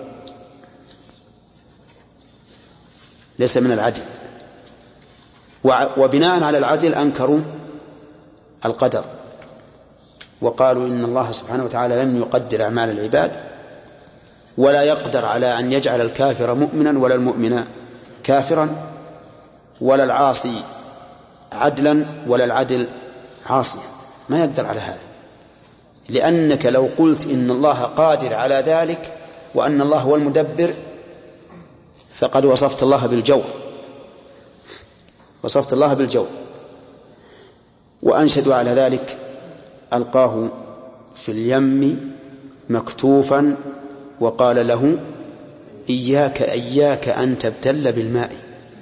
ليس من العدل. وبناء على العدل أنكروا القدر وقالوا إن الله سبحانه وتعالى لم يقدر أعمال العباد، ولا يقدر على أن يجعل الكافر مؤمنا ولا المؤمن كافرا، ولا العاصي عدلا ولا العدل عاصيا، ما يقدر على هذا. لأنك لو قلت إن الله قادر على ذلك وأن الله هو المدبر فقد وصفت الله بالجور، وصفت الله بالجور. وأنشدوا على ذلك ألقاه في اليم مكتوفا وقال له إياك إياك أن تبتل بالماء.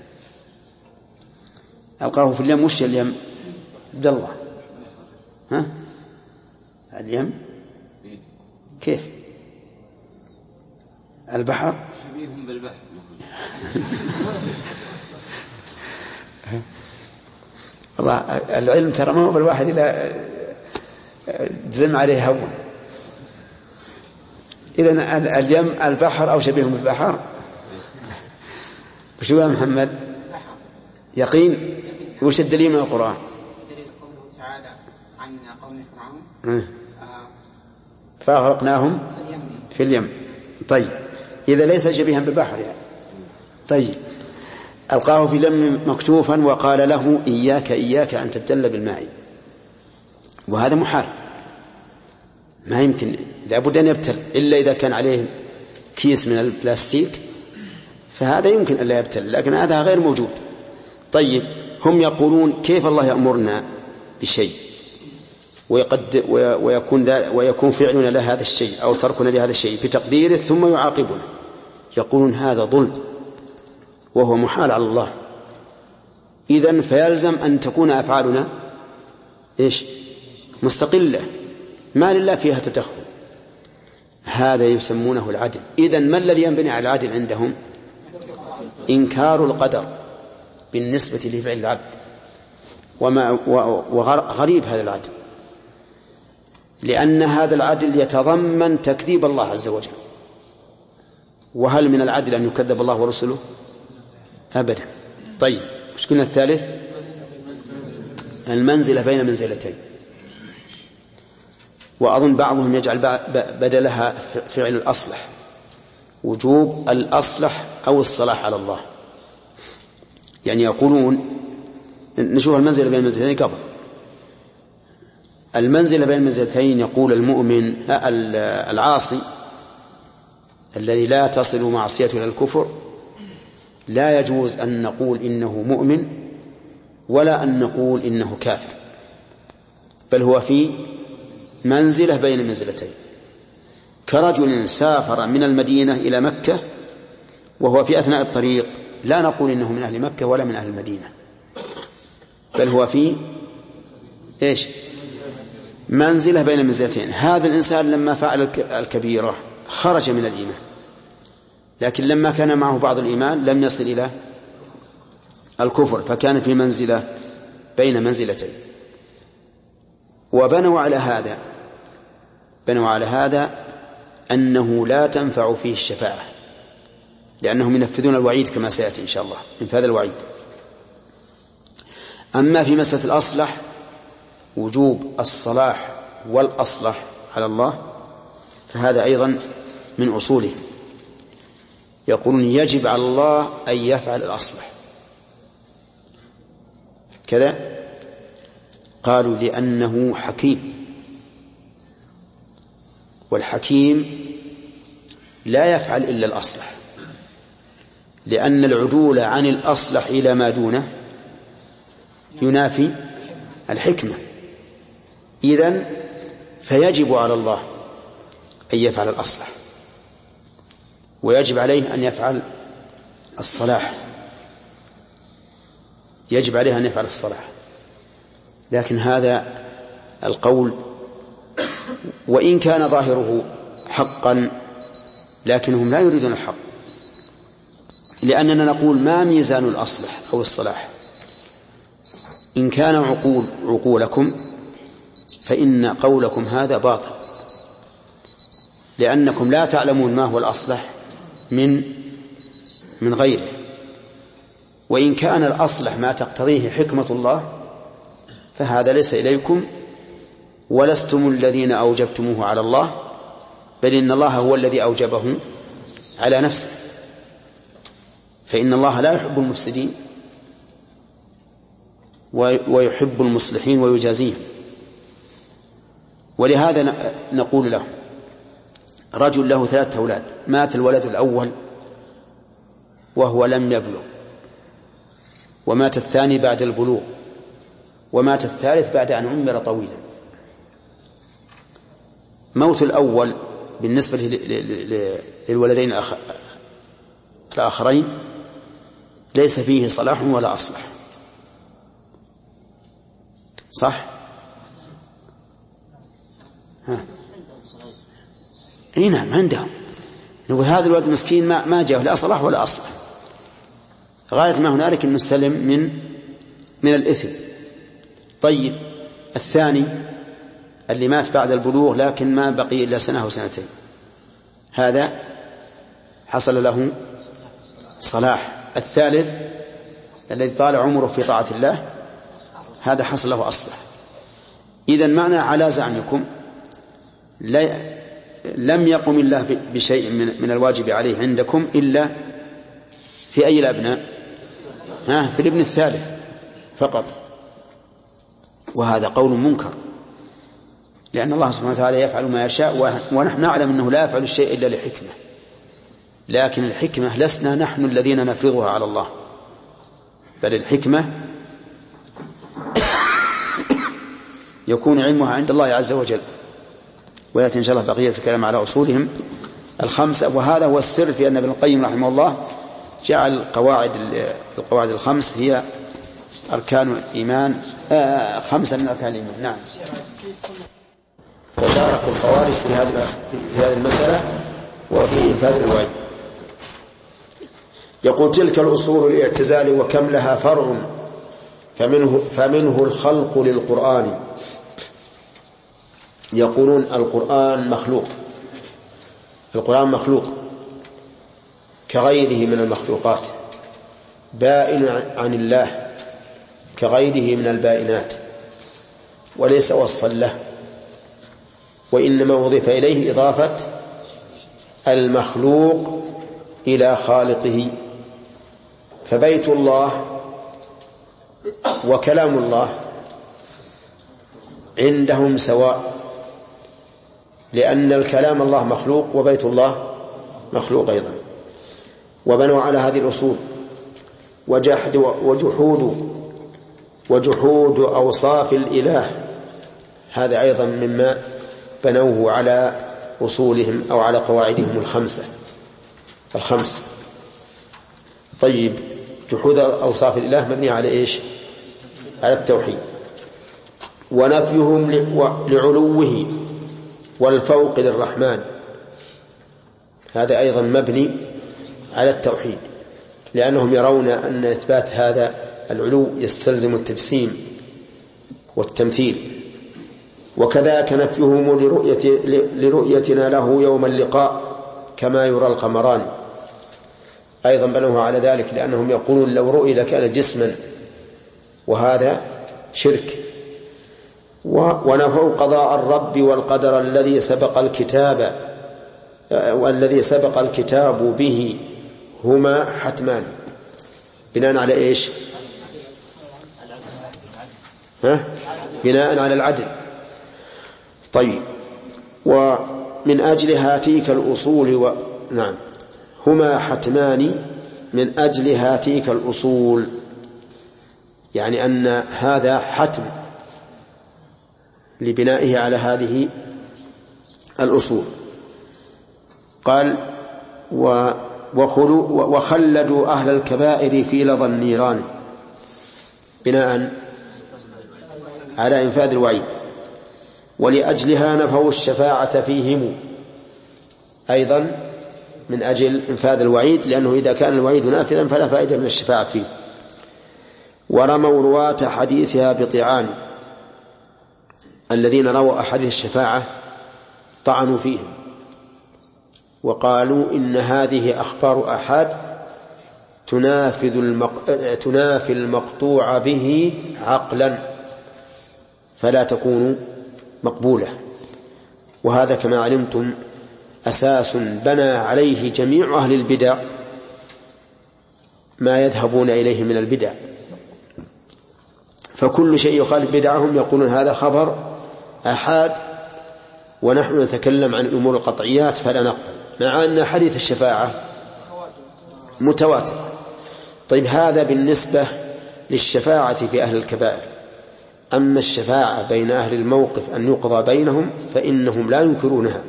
ألقاه في اليم، وش اليم؟ عبد الله، ها؟ اليم كيف؟ البحر شبيه بالبحر. والله العلم ترى ما هو بالواحد إلا تزم عليه هون. إذن اليم البحر أو شبيه بالبحر. وشو يا محمد؟ يقين. وش الدليل من القرآن؟ دليل قوله تعالى عن قوم فرعون فأغرقناهم في اليم. طيب إذا ليس شبيها بالبحر يعني. طيب ألقاه في اليم مكتوفا وقال له إياك إياك أن تبتل بالماء، وهذا محال، ما يمكن، لابد أن يبتل، إلا إذا كان عليه كيس من البلاستيك فهذا يمكن أن لا يبتل، لكن هذا غير موجود. طيب هم يقولون كيف الله يأمرنا بشيء ويقد ويكون ويكون فعلنا لهذا الشيء أو تركنا لهذا الشيء بتقديره ثم يعاقبنا؟ يقولون هذا ظلم وهو محال على الله. إذن فيلزم أن تكون أفعالنا إيش؟ مستقلة، ما لله فيها تدخل. هذا يسمونه العدل. إذن ما الذي ينبني على العدل عندهم؟ إنكار القدر بالنسبة لفعل العبد. وما وغريب هذا العدل، لأن هذا العدل يتضمن تكذيب الله عز وجل. وهل من العدل أن يكذب الله ورسله؟ أبدا. طيب وش قلنا الثالث؟ المنزلة بين منزلتين. وأظن بعضهم يجعل بدلها فعل الأصلح، وجوب الأصلح أو الصلاح على الله. يعني يقولون نشوف المنزلة بين المنزلتين قبل. المنزلة بين المنزلتين يقول المؤمن العاصي الذي لا تصل معصيته إلى الكفر لا يجوز أن نقول إنه مؤمن ولا أن نقول إنه كافر، بل هو في منزلة بين المنزلتين، كرجل سافر من المدينة إلى مكة وهو في أثناء الطريق لا نقول إنه من أهل مكة ولا من أهل المدينة، بل هو في إيش؟ منزلة بين المنزلتين. هذا الإنسان لما فعل الكبيرة خرج من الإيمان، لكن لما كان معه بعض الإيمان لم يصل إلى الكفر، فكان في منزلة بين منزلتين. وبنوا على هذا بنوا على هذا أنه لا تنفع فيه الشفاعة، لأنهم ينفذون الوعيد كما سيأتي إن شاء الله، انفاذ الوعيد. أما في مسألة الأصلح وجوب الصلاح والأصلح على الله فهذا أيضا من أصوله، يقولون يجب على الله أن يفعل الأصلح كذا، قالوا لأنه حكيم، والحكيم لا يفعل إلا الأصلح، لأن العدول عن الأصلح إلى ما دونه ينافي الحكمة. إذن فيجب على الله أن يفعل الأصلح، ويجب عليه أن يفعل الصلاح، يجب عليه أن يفعل الصلاح. لكن هذا القول وإن كان ظاهره حقا لكنهم لا يريدون الحق، لأننا نقول ما ميزان الأصلح أو الصلاح؟ إن كان عقول عقولكم فإن قولكم هذا باطل، لأنكم لا تعلمون ما هو الأصلح من من غيره. وإن كان الأصلح ما تقتضيه حكمة الله فهذا ليس إليكم، ولستم الذين أوجبتموه على الله، بل إن الله هو الذي أوجبه على نفسه، فإن الله لا يحب المفسدين ويحب المصلحين ويجازيهم. ولهذا نقول له رجل له ثلاثة أولاد، مات الولد الأول وهو لم يبلغ، ومات الثاني بعد البلوغ، ومات الثالث بعد أن عمر طويلا. موت الأول بالنسبة للولدين الآخرين ليس فيه صلاح ولا أصلح، صح؟ ها. اي نعم عندهم، وهذا الولد المسكين ما ما جاء لا صلاح ولا أصلح، غاية ما هنالك أنه سلم من من الإثم. طيب الثاني اللي مات بعد البلوغ لكن ما بقي إلا سنة أو سنتين، هذا حصل له صلاح. الثالث الذي طال عمره في طاعة الله هذا حصل له أصلح. إذن معنى على زعمكم لم يقم الله بشيء من الواجب عليه عندكم إلا في أي الأبناء؟ ها في الابن الثالث فقط، وهذا قول منكر، لأن الله سبحانه وتعالى يفعل ما يشاء، ونحن نعلم أنه لا يفعل الشيء إلا لحكمة، لكن الحكمة لسنا نحن الذين نفرضها على الله، بل الحكمة يكون علمها عند الله عز وجل. ويأتي إن شاء الله بقية الكلام على أصولهم الخمسة. وهذا هو السر في أن ابن القيم رحمه الله جعل القواعد القواعد الخمس هي أركان الإيمان، آه خمسة من أركان الإيمان. نعم. وشارك الخوارج في هذه في هذه المسألة وفي إنفاذ الوعيد. يقول تلك الأصول الاعتزال وكم لها فرع فمنه, فمنه الخلق للقرآن. يقولون القرآن مخلوق، القرآن مخلوق كغيره من المخلوقات، بائن عن الله كغيره من البائنات، وليس وصفا له، وإنما أضيف إليه إضافة المخلوق إلى خالقه. فبيت الله وكلام الله عندهم سواء، لأن الكلام الله مخلوق وبيت الله مخلوق أيضا. وبنوا على هذه الأصول. وجحد وجحود وجحود أوصاف الإله، هذا أيضا مما بنوه على أصولهم أو على قواعدهم الخمسة الخمس. طيب، جحود أوصاف الإله مبني على إيش؟ على التوحيد. ونفيهم لعلوه والفوق للرحمن، هذا أيضا مبني على التوحيد، لأنهم يرون أن إثبات هذا العلو يستلزم التجسيم والتمثيل. وكذلك نفيهم لرؤية لرؤيتنا له يوم اللقاء كما يرى القمران، أيضا بنوه على ذلك، لأنهم يقولون لو رؤي لكان جسما، وهذا شرك. ونفوا قضاء الرب والقدر الذي سبق الكتاب والذي سبق الكتاب به، هما حتمان، بناء على إيش؟ ها؟ بناء على العدل. طيب، ومن أجل هاتيك الأصول و... نعم، هما حتمان من أجل هاتيك الأصول، يعني أن هذا حتم لبنائه على هذه الأصول. قال و... وخلو... وخلدوا أهل الكبائر في لظى النيران، بناء على إنفاذ الوعيد. ولأجلها نفوا الشفاعة فيهم، أيضا من أجل إنفاذ الوعيد، لأنه إذا كان الوعيد نافذا فلا فائدة من الشفاعة فيه. ورموا رواة حديثها بطعان، الذين رووا أحاديث الشفاعة طعنوا فيهم وقالوا إن هذه أخبار أحد تنافذ المق... تنافي المقطوع به عقلا، فلا تكون مقبولة. وهذا كما علمتم أساس بنى عليه جميع أهل البدع ما يذهبون إليه من البدع، فكل شيء يخالف بدعهم يقولون هذا خبر أحد، ونحن نتكلم عن الأمور القطعيات فلا نقبل، مع أن حديث الشفاعة متواتر. طيب، هذا بالنسبة للشفاعة في أهل الكبائر. أما الشفاعة بين أهل الموقف أن يقضى بينهم فإنهم لا ينكرونها،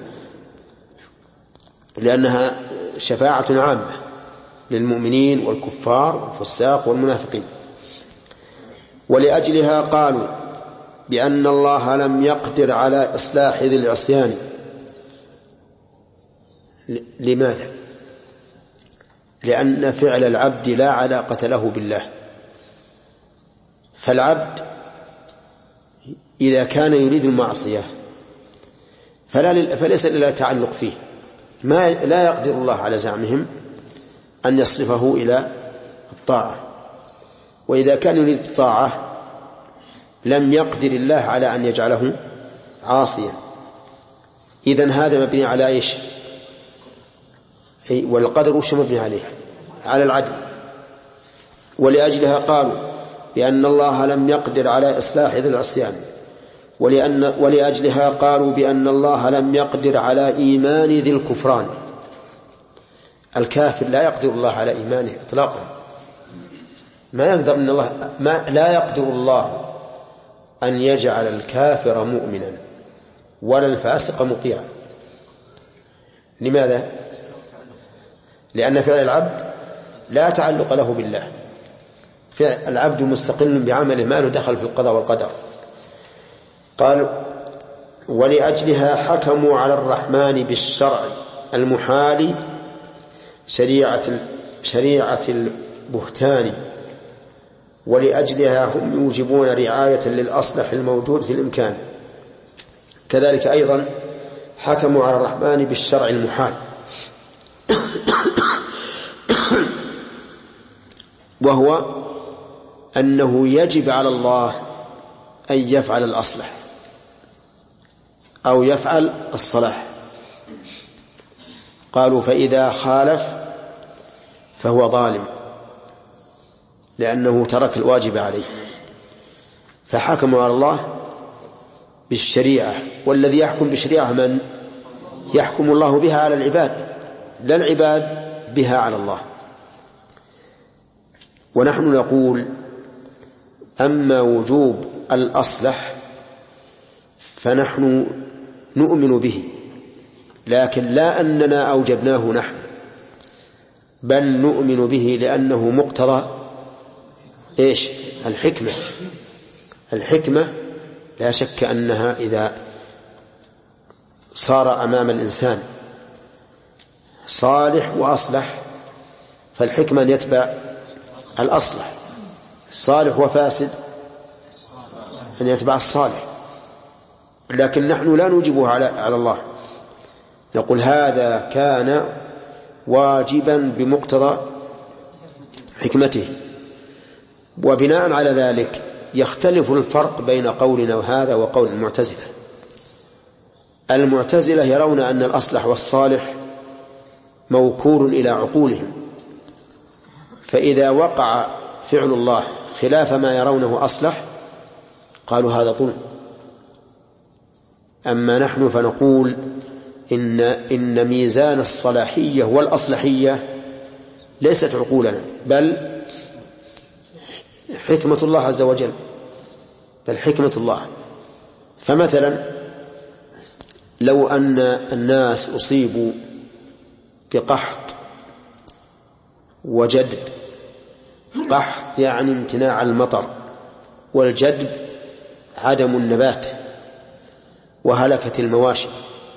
لأنها شفاعة عامة للمؤمنين والكفار والفساق والمنافقين. ولأجلها قالوا بأن الله لم يقدر على إصلاح ذي العصيان. لماذا؟ لأن فعل العبد لا علاقة له بالله، فالعبد إذا كان يريد المعصية فلا فليس لله تعلق فيه، ما لا يقدر الله على زعمهم أن يصرفه إلى الطاعة. وإذا كان يريد الطاعة لم يقدر الله على أن يجعله عاصيا. إذن هذا مبني على إيش؟ والقدر وش مبني عليه؟ على العدل. ولأجلها قالوا بأن الله لم يقدر على إصلاح ذي العصيان. ولأن ولأجلها قالوا بأن الله لم يقدر على إيمان ذي الكفران. الكافر لا يقدر الله على إيمانه إطلاقا، ما يقدر إن الله ما لا يقدر الله أن يجعل الكافر مؤمنا ولا الفاسق مطيعا. لماذا؟ لأن فعل العبد لا تعلق له بالله، فعل العبد مستقل بعمله، ما له دخل في القضاء والقدر. قال ولأجلها حكموا على الرحمن بالشرع المحال شريعة شريعة البهتان. ولأجلها هم يوجبون رعاية للأصلح الموجود في الإمكان. كذلك أيضا حكموا على الرحمن بالشرع المحال، وهو أنه يجب على الله أن يفعل الأصلح أو يفعل الصلاح. قالوا فإذا خالف فهو ظالم لأنه ترك الواجب عليه، فحكموا على الله بالشريعة، والذي يحكم بالشريعة من يحكم الله بها على العباد، لا العباد بها على الله. ونحن نقول أما وجوب الأصلح فنحن نؤمن به، لكن لا أننا أوجبناه نحن، بل نؤمن به لأنه مقتضى إيش؟ الحكمة. الحكمة لا شك أنها إذا صار أمام الإنسان صالح وأصلح فالحكمة أن يتبع الأصلح، صالح وفاسد أن يتبع الصالح. لكن نحن لا نوجبه على على الله، نقول هذا كان واجبا بمقتضى حكمته. وبناء على ذلك يختلف الفرق بين قولنا وهذا وقول المعتزلة. المعتزلة يرون أن الأصلح والصالح موكول إلى عقولهم، فإذا وقع فعل الله خلاف ما يرونه أصلح قالوا هذا ظلم. أما نحن فنقول إن, إن ميزان الصلاحية والأصلحية ليست عقولنا بل حكمة الله عز وجل، بل حكمة الله. فمثلا لو أن الناس أصيبوا بقحط وجدب، قحط يعني امتناع المطر، والجدب عدم النبات وهلكت المواشي،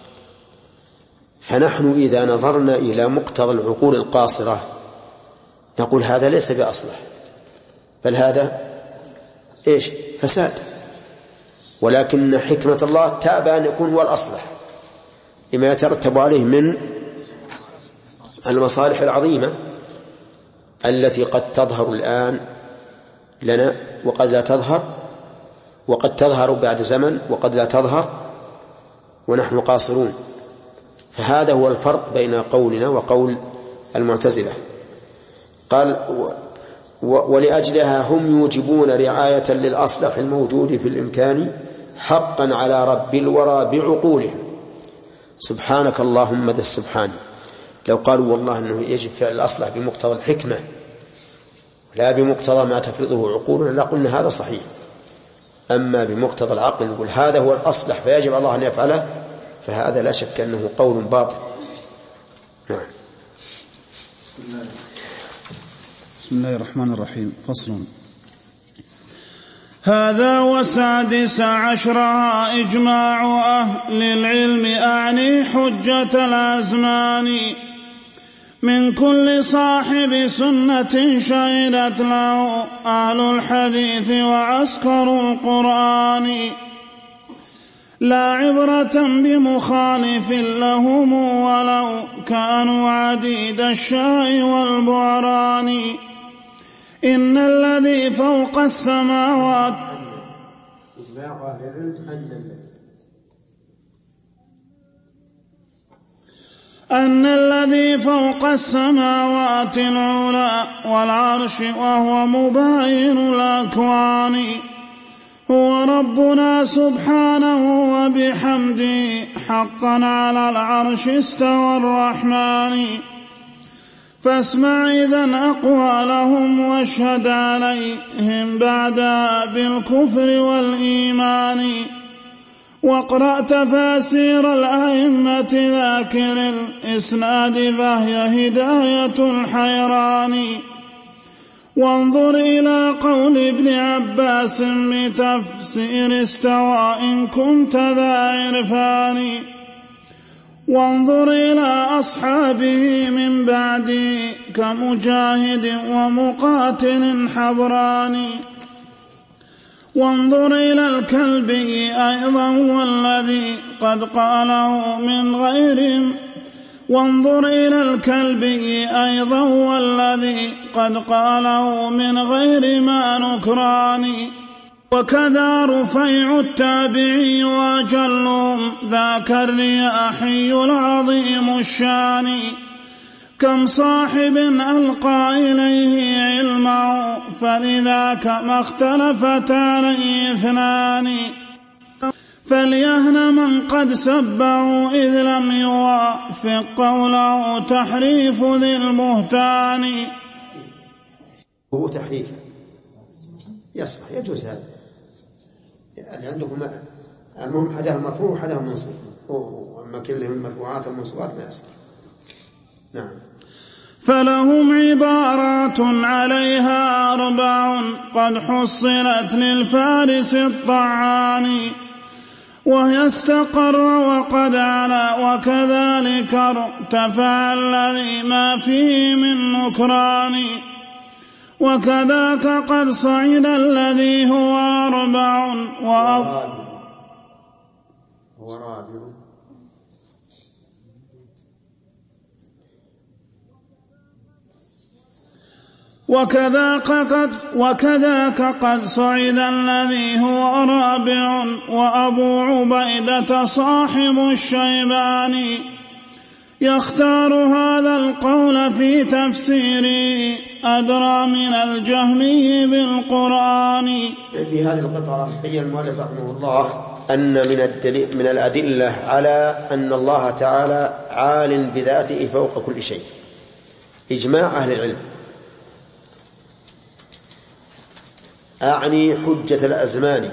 فنحن إذا نظرنا إلى مقتضى العقول القاصرة نقول هذا ليس بأصلح، بل هذا إيش؟ فساد. ولكن حكمة الله تابع أن يكون هو الأصلح لما يترتب عليه من المصالح العظيمة التي قد تظهر الآن لنا وقد لا تظهر، وقد تظهر بعد زمن وقد لا تظهر ونحن قاصرون. فهذا هو الفرق بين قولنا وقول المعتزلة. قال ولأجلها هم يوجبون رعاية للأصلح الموجود في الإمكان حقا على رب الورى بعقولهم. سبحانك اللهم ذا السبحان. لو قالوا والله أنه يجب فعل الأصلح بمقتضى الحكمة لا بمقتضى ما تفرضه عقولنا لا قلنا هذا صحيح. أما بمقتضى العقل نقول هذا هو الأصلح فيجب الله أن يفعله، فهذا لا شك أنه قول باطل. نعم. بسم الله الرحمن الرحيم. فصل. هذا وسادس عشرها إجماع أهل العلم أعني حجة الأزمان من كل صاحب سنة شهدت له أهل الحديث وعسكر القرآن لا عبرة بمخالف لهم ولو كانوا عديد الشاء والبعران إن الذي فوق السماوات أن الذي فوق السماوات العلى والعرش وهو مباين الأكوان هو ربنا سبحانه وبحمده حقا على العرش استوى الرحمن فاسمع إذن أقوالهم واشهد عليهم بعدها بالكفر والإيمان واقرأ تفاسير الأئمة ذاكر الإسناد فهي هداية الحيران وانظر إلى قول ابن عباس بتفسير استوى إن كنت ذا عرفان وانظر إلى أصحابه من بعده كمجاهد ومقاتل حبران وانظر إلى الكلبي أيضا والذي قد قاله من غير وانظر إلى الكلبي أيضا والذي قد قاله من غير ما نكران وكذا رفيع التابعي وأجلهم ذاك الرياحي العظيم الشان كم صاحب ألقى إليه علمه فلذاك ما اختلفت عليه اثنان فليهن من قد سبه إذ لم يوافق قوله تحريف ذي البهتان. هو تحريف يصح يجوز هذا، يعني عندكم المهم حدها مرفوع وحدها منصوب، وأما كلهم مرفوعات ومنصوبات ما يصح. نعم. فلهم عبارات عليها أربع قد حصلت للفارس الطعان، وهي استقر وقد علا وكذلك ارتفع الذي ما فيه من نكران، وكذاك قد صعد الذي هو أربع وأب هو رابع وكذاك قد, وكذاك قد صعد الذي هو رابع وأبو عبيدة صاحب الشيباني، يختار هذا القول في تفسيره أدرى من الجهمي بالقرآن. في هذه القطعة بين المؤلف رحمه الله أن من, الدليل من الأدلة على أن الله تعالى عال بذاته فوق كل شيء إجماع أهل العلم، أعني حجة الأزمان،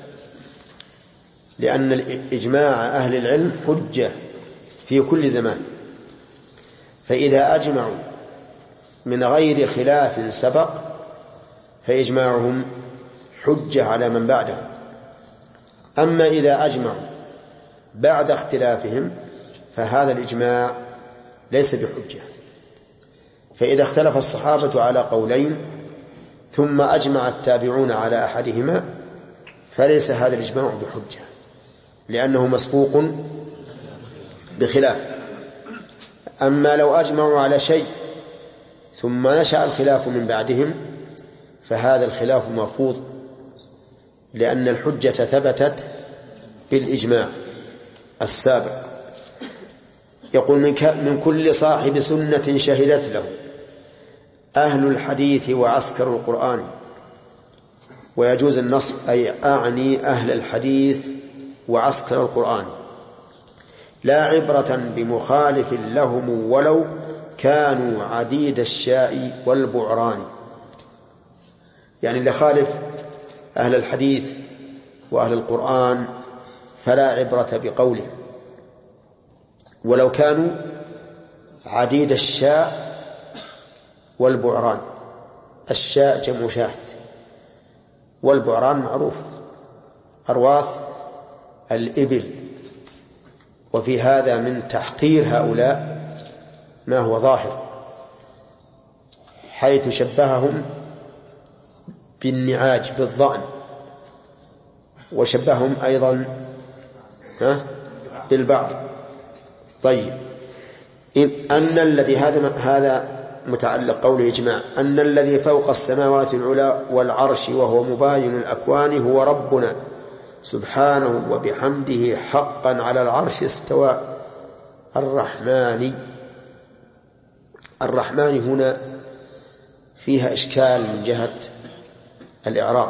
لأن إجماع أهل العلم حجة في كل زمان، فإذا أجمعوا من غير خلاف سبق فإجماعهم حجة على من بعدهم. أما إذا أجمعوا بعد اختلافهم فهذا الإجماع ليس بحجة. فإذا اختلف الصحابة على قولين ثم أجمع التابعون على أحدهما فليس هذا الإجماع بحجة، لأنه مسبوق بخلاف. أما لو أجمعوا على شيء ثم نشأ الخلاف من بعدهم فهذا الخلاف مرفوض، لأن الحجة ثبتت بالإجماع السابق. يقول من كل صاحب سنة شهدت له أهل الحديث وعسكر القرآن، ويجوز النص أي أعني أهل الحديث وعسكر القرآن، لا عبرة بمخالف لهم ولو كانوا عديد الشاء والبعران. يعني اللي خالف أهل الحديث وأهل القرآن فلا عبرة بقولهم ولو كانوا عديد الشاء والبعران. الشاء جمع شاة، والبعران معروف أرواث الإبل. وفي هذا من تحقير هؤلاء ما هو ظاهر، حيث شبههم بالنعاج بالظأن، وشبههم أيضا بالبعر. طيب، أن الذي هذا هذا متعلق قوله إجماع أن الذي فوق السماوات العلى والعرش وهو مباين الأكوان هو ربنا سبحانه وبحمده حقا على العرش استوى الرحمن. الرحمن هنا فيها إشكال من جهة الإعراب،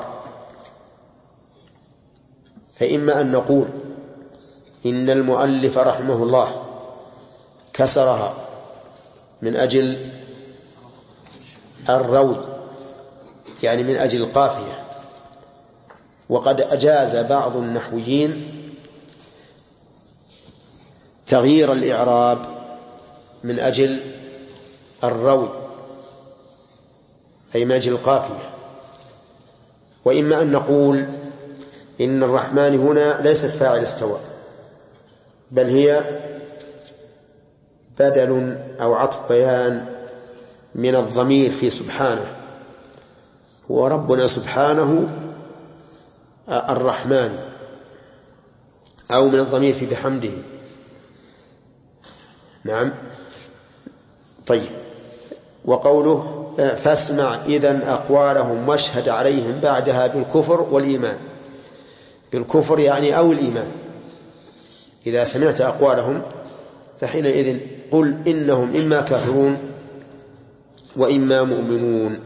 فإما أن نقول إن المؤلف رحمه الله كسرها من أجل الروي، يعني من أجل القافية، وقد أجاز بعض النحويين تغيير الإعراب من أجل الروي أي من أجل القافية. وإما أن نقول إن الرحمن هنا ليست فاعل استوى، بل هي بدل أو عطف بيان من الضمير في سبحانه، هو ربنا سبحانه الرحمن، أو من الضمير في بحمده. نعم. طيب، وقوله فاسمع إذن أقوالهم واشهد عليهم بعدها بالكفر والإيمان. بالكفر يعني أو الإيمان، إذا سمعت أقوالهم فحينئذ قل إنهم إما كافرون وإما مؤمنون.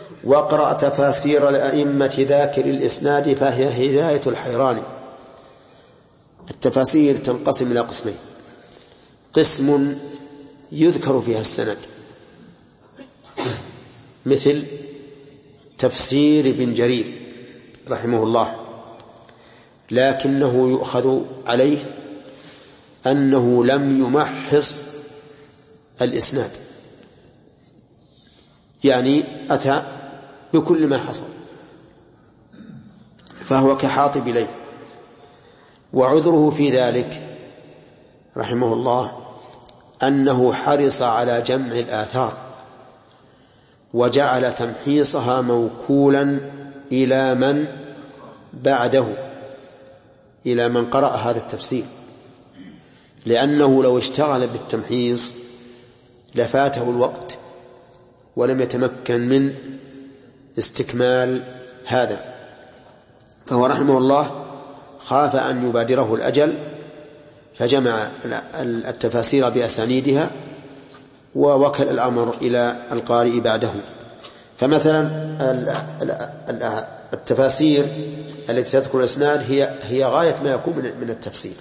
واقرأ تفاسير الأئمة ذاكر الإسناد فهي هداية الحيران. التفاسير تنقسم إلى قسمين: قسم يذكر فيها السند مثل تفسير ابن جرير رحمه الله، لكنه يؤخذ عليه أنه لم يمحص الإسناد، يعني أتى بكل ما حصل، فهو كحاطب إليه. وعذره في ذلك رحمه الله أنه حرص على جمع الآثار وجعل تمحيصها موكولا إلى من بعده، إلى من قرأ هذا التفسير، لأنه لو اشتغل بالتمحيص لفاته الوقت ولم يتمكن من استكمال هذا. فهو رحمه الله خاف أن يبادره الأجل فجمع التفاسير بأسانيدها ووكل الأمر إلى القارئ بعده. فمثلا التفاسير التي تذكر الإسناد هي هي غاية ما يكون من التفسير،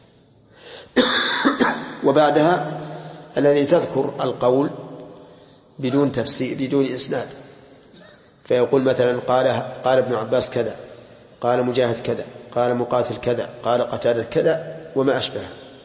وبعدها الذي تذكر القول بدون تفسير بدون إسناد، فيقول مثلا قال قال ابن عباس كذا، قال مجاهد كذا، قال مقاتل كذا، قال قتادة كذا وما أشبه.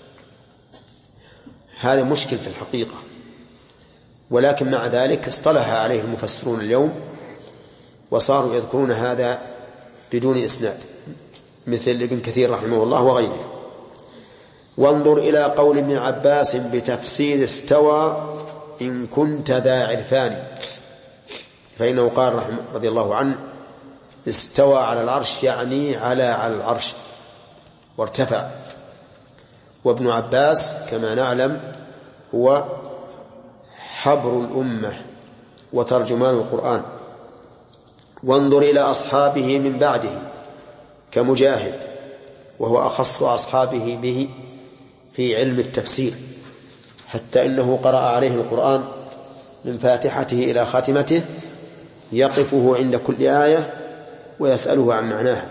هذا مشكل في الحقيقة، ولكن مع ذلك اصطلح عليه المفسرون اليوم وصاروا يذكرون هذا بدون إسناد، مثل ابن كثير رحمه الله وغيره. وانظر إلى قول ابن عباس بتفسير استوى إن كنت ذا عرفان، فإنه قال رضي الله عنه استوى على العرش، يعني على على العرش وارتفع. وابن عباس كما نعلم هو حبر الأمة وترجمان القرآن. وانظر إلى أصحابه من بعده كمجاهد، وهو أخص أصحابه به في علم التفسير، حتى إنه قرأ عليه القرآن من فاتحته إلى خاتمته، يقفه عند كل آية ويسأله عن معناها.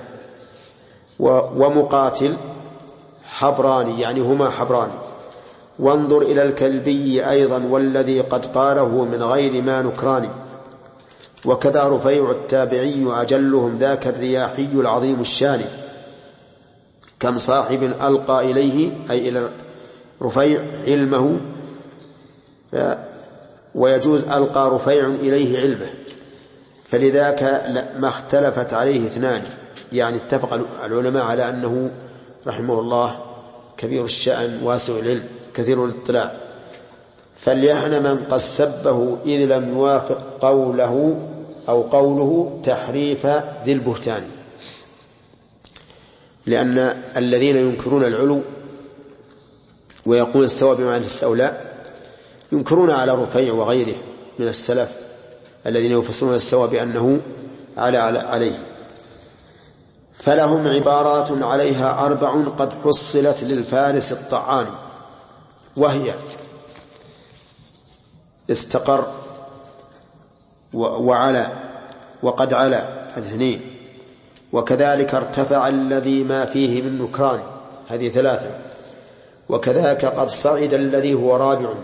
ومقاتل حبراني، يعني هما حبران. وانظر إلى الكلبي أيضا والذي قد قاله من غير ما نكران. وكذا رفيع التابعي أجلهم ذاك الرياحي العظيم الشان، كم صاحب ألقى إليه أي إلى رفيع علمه، ويجوز ألقى رفيع إليه علمه، فلذاك ما اختلفت عليه اثنان، يعني اتفق العلماء على أنه رحمه الله كبير الشأن واسع العلم كثير الاطلاع، فليحن من قد سبه إذ لم يوافق قوله أو قوله تحريف ذي البهتان. لأن الذين ينكرون العلو ويقول استوى بمعنى استولى ينكرون على رفيع وغيره من السلف الذين يفسرون استوى بأنه على عليه. فلهم عبارات عليها أربع قد حصلت للفارس الطعان، وهي استقر وعلى وقد على الاثنين، وكذلك ارتفع الذي ما فيه من نكران، هذه ثلاثة، وكذاك قد صعد الذي هو رابع.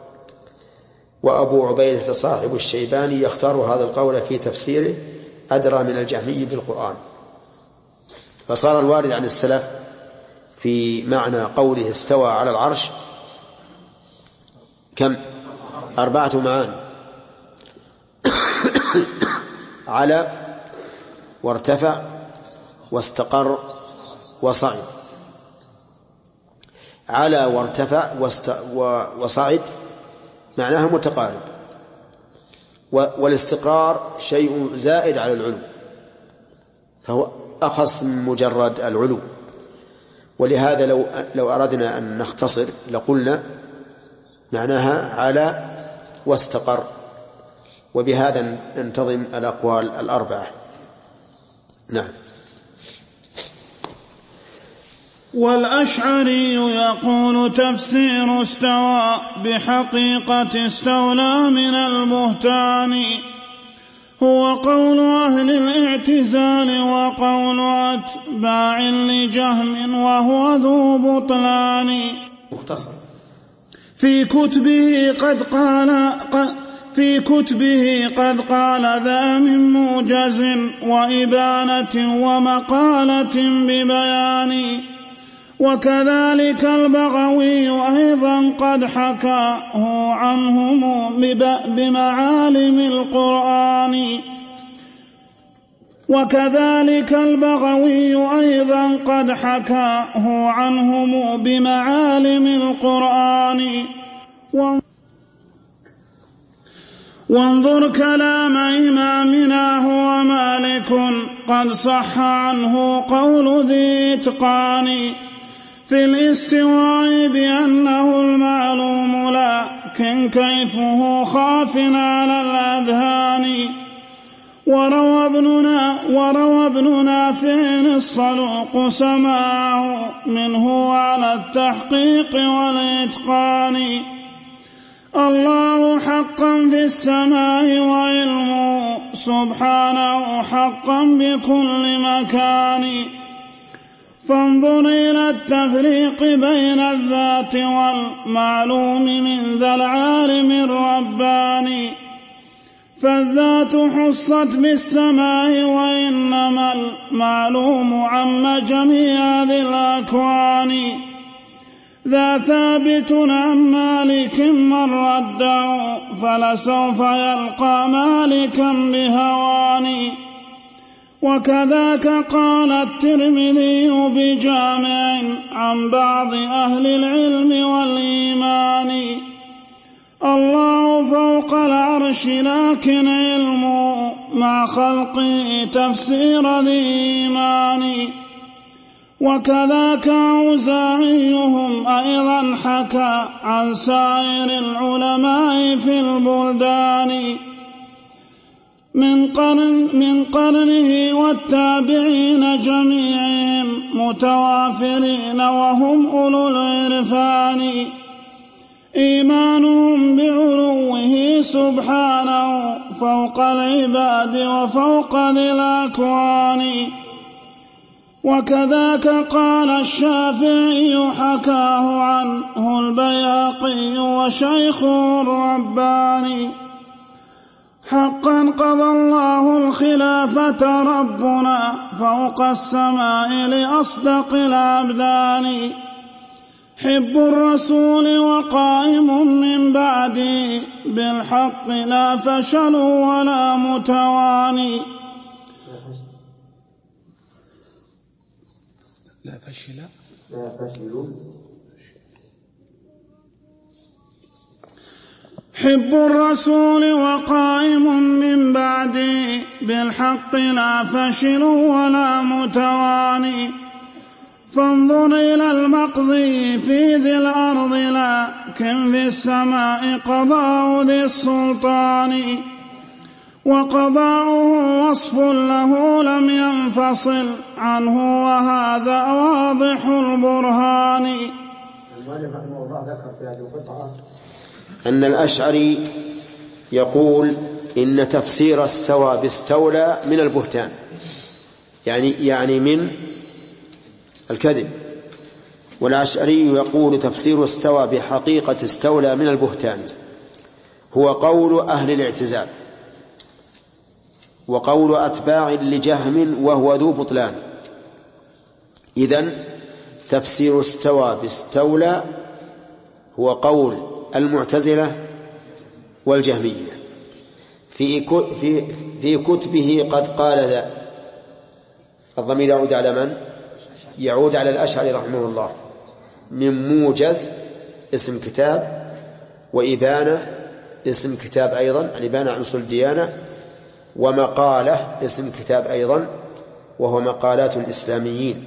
وأبو عبيدة صاحب الشيباني يختار هذا القول في تفسيره أدرى من الجهمي بالقرآن. فصار الوارد عن السلف في معنى قوله استوى على العرش كم؟ أربعة معاني: على وارتفع واستقر وصعد. على وارتفع وصعد معناها متقارب، والاستقرار شيء زائد على العلو، فهو أخص من مجرد العلو. ولهذا لو لو أردنا أن نختصر لقلنا معناها على واستقر، وبهذا ننتظم الأقوال الأربعة. نعم. والأشعري يقول تفسير استوى بحقيقة استولى من البهتان، هو قول أهل الاعتزال وقول أتباع لجهم وهو ذو بطلان. مختصر. في كتبه قد قال في كتبه قد قال ذا من موجز وإبانة ومقالة ببيان. وكذلك البغوي أيضا قد حكاه عنهم بمعالم القرآن. وكذلك البغوي أيضا قد حكاه عنهم بمعالم القرآن. وانظر كلام إمامنا هو مالك قد صح عنه قول ذي إتقان في الاستواء بأنه المعلوم لكن كيفه خاف على الأذهان. وروى ابننا, وروى ابن نافع الصدوق سماعه منه على التحقيق والإتقان. الله حقا في السماء وعلمه سبحانه حقا بكل مكان. فانظر إلى التفريق بين الذات والمعلوم من ذا العالم الرباني. فالذات حصت بالسماء وإنما المعلوم عم جميع ذي الأكوان. ذا ثابت عن مالك من رده فلسوف يلقى مالكا بهوان. وكذاك قال الترمذي بجامع عن بعض أهل العلم والإيمان. الله فوق العرش لكن علمه مع خلقه تفسير ذي إيمان. وكذاك أوزاعيهم أيضا حكى عن سائر العلماء في البلدان من قرن من قرنه والتابعين جميعهم متوافرين وهم أولو العرفان. إيمانهم بعلوه سبحانه فوق العباد وفوق ذي الأكوان. وكذاك قال الشافعي حكاه عنه البيهقي وشيخه الرباني. حقا قضى الله الخلافة ربنا فوق السماء لأصدق الأبدان. حب الرسول وقائم من بعدي بالحق لا فشل ولا متواني. لا فشل لا فشل. حب الرسول وقائم من بعدي بالحق لا فشل ولا متواني. فانظر إلى المقضي في ذي الأرض لكن في السماء قضاء ذي السلطان. وقضاؤه وصف له لم ينفصل عنه وهذا واضح البرهان. أن الأشعري يقول إن تفسير استوى باستولى من البهتان، يعني يعني من الكذب. والأشعري يقول تفسير استوى بحقيقة استولى من البهتان هو قول أهل الاعتزال وقول أتباع لجهم وهو ذو بطلان. إذن تفسير استوى باستولى هو قول المعتزلة والجهمية. في في في كتبه قد قال ذا. الضمير يعود على من؟ يعود على الأشعري رحمه الله. من موجز اسم كتاب، وإبانة اسم كتاب أيضا، الإبانة عن أصول الديانة، ومقالة اسم كتاب أيضا وهو مقالات الإسلاميين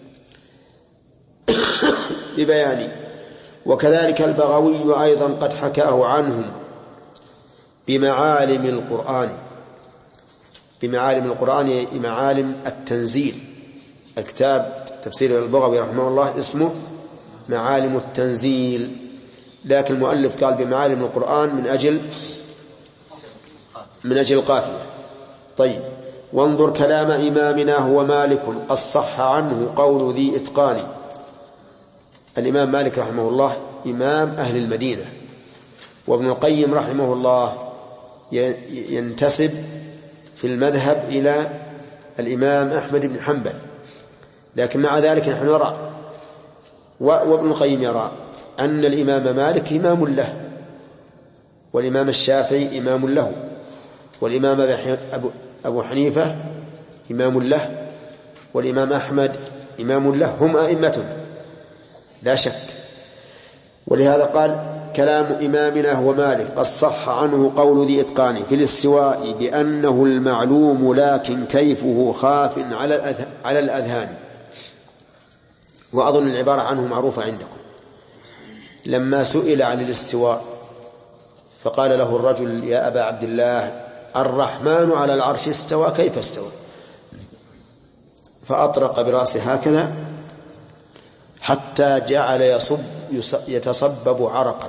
ببيان. وكذلك البغوي أيضا قد حكاه عنهم بمعالم القرآن. بمعالم القرآن معالم التنزيل. الكتاب تفسير البغوي رحمه الله اسمه معالم التنزيل، لكن المؤلف قال بمعالم القرآن من أجل من أجل القافية. طيب. وانظر كلام إمامنا هو مالك قد صح عنه قول ذي إتقان. الإمام مالك رحمه الله إمام أهل المدينة، وابن القيم رحمه الله ينتسب في المذهب إلى الإمام أحمد بن حنبل، لكن مع ذلك نحن نرى وابن القيم يرى أن الإمام مالك إمام له، والإمام الشافعي إمام له، والإمام أبو حنيفة إمام له، والإمام أحمد إمام له، هم أئمتنا لا شك. ولهذا قال كلام إمامنا هو مالك قد صح عنه قول ذي إتقان في الاستواء بأنه المعلوم لكن كيفه خاف على الأذهان. وأظن العبارة عنه معروفة عندكم. لما سئل عن الاستواء فقال له الرجل يا أبا عبد الله الرحمن على العرش استوى كيف استوى؟ فأطرق برأسه هكذا حتى جعل يصب يتصبب عرقا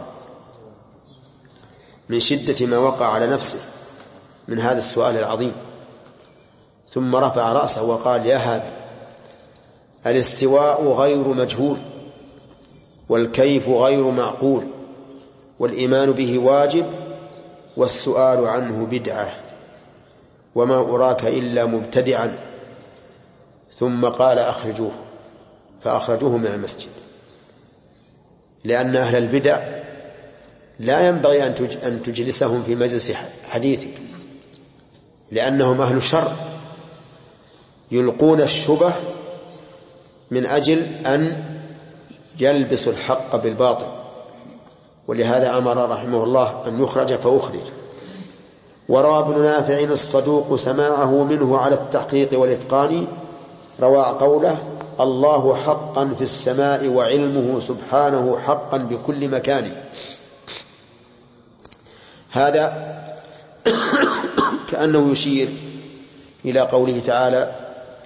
من شدة ما وقع على نفسه من هذا السؤال العظيم، ثم رفع رأسه وقال يا هذا الاستواء غير مجهول، والكيف غير معقول، والإيمان به واجب، والسؤال عنه بدعة، وما أراك إلا مبتدعا. ثم قال أخرجوه، فأخرجوه من المسجد، لأن أهل البدع لا ينبغي أن تجلسهم في مجلس حديثك، لأنهم أهل شر يلقون الشبه من أجل أن يلبسوا الحق بالباطل. ولهذا أمر رحمه الله أن يخرج فأخرج. وروى ابن نافع الصدوق سماعه منه على التحقيق والإتقان، روى قوله الله حقا في السماء وعلمه سبحانه حقا بكل مكان. هذا كأنه يشير إلى قوله تعالى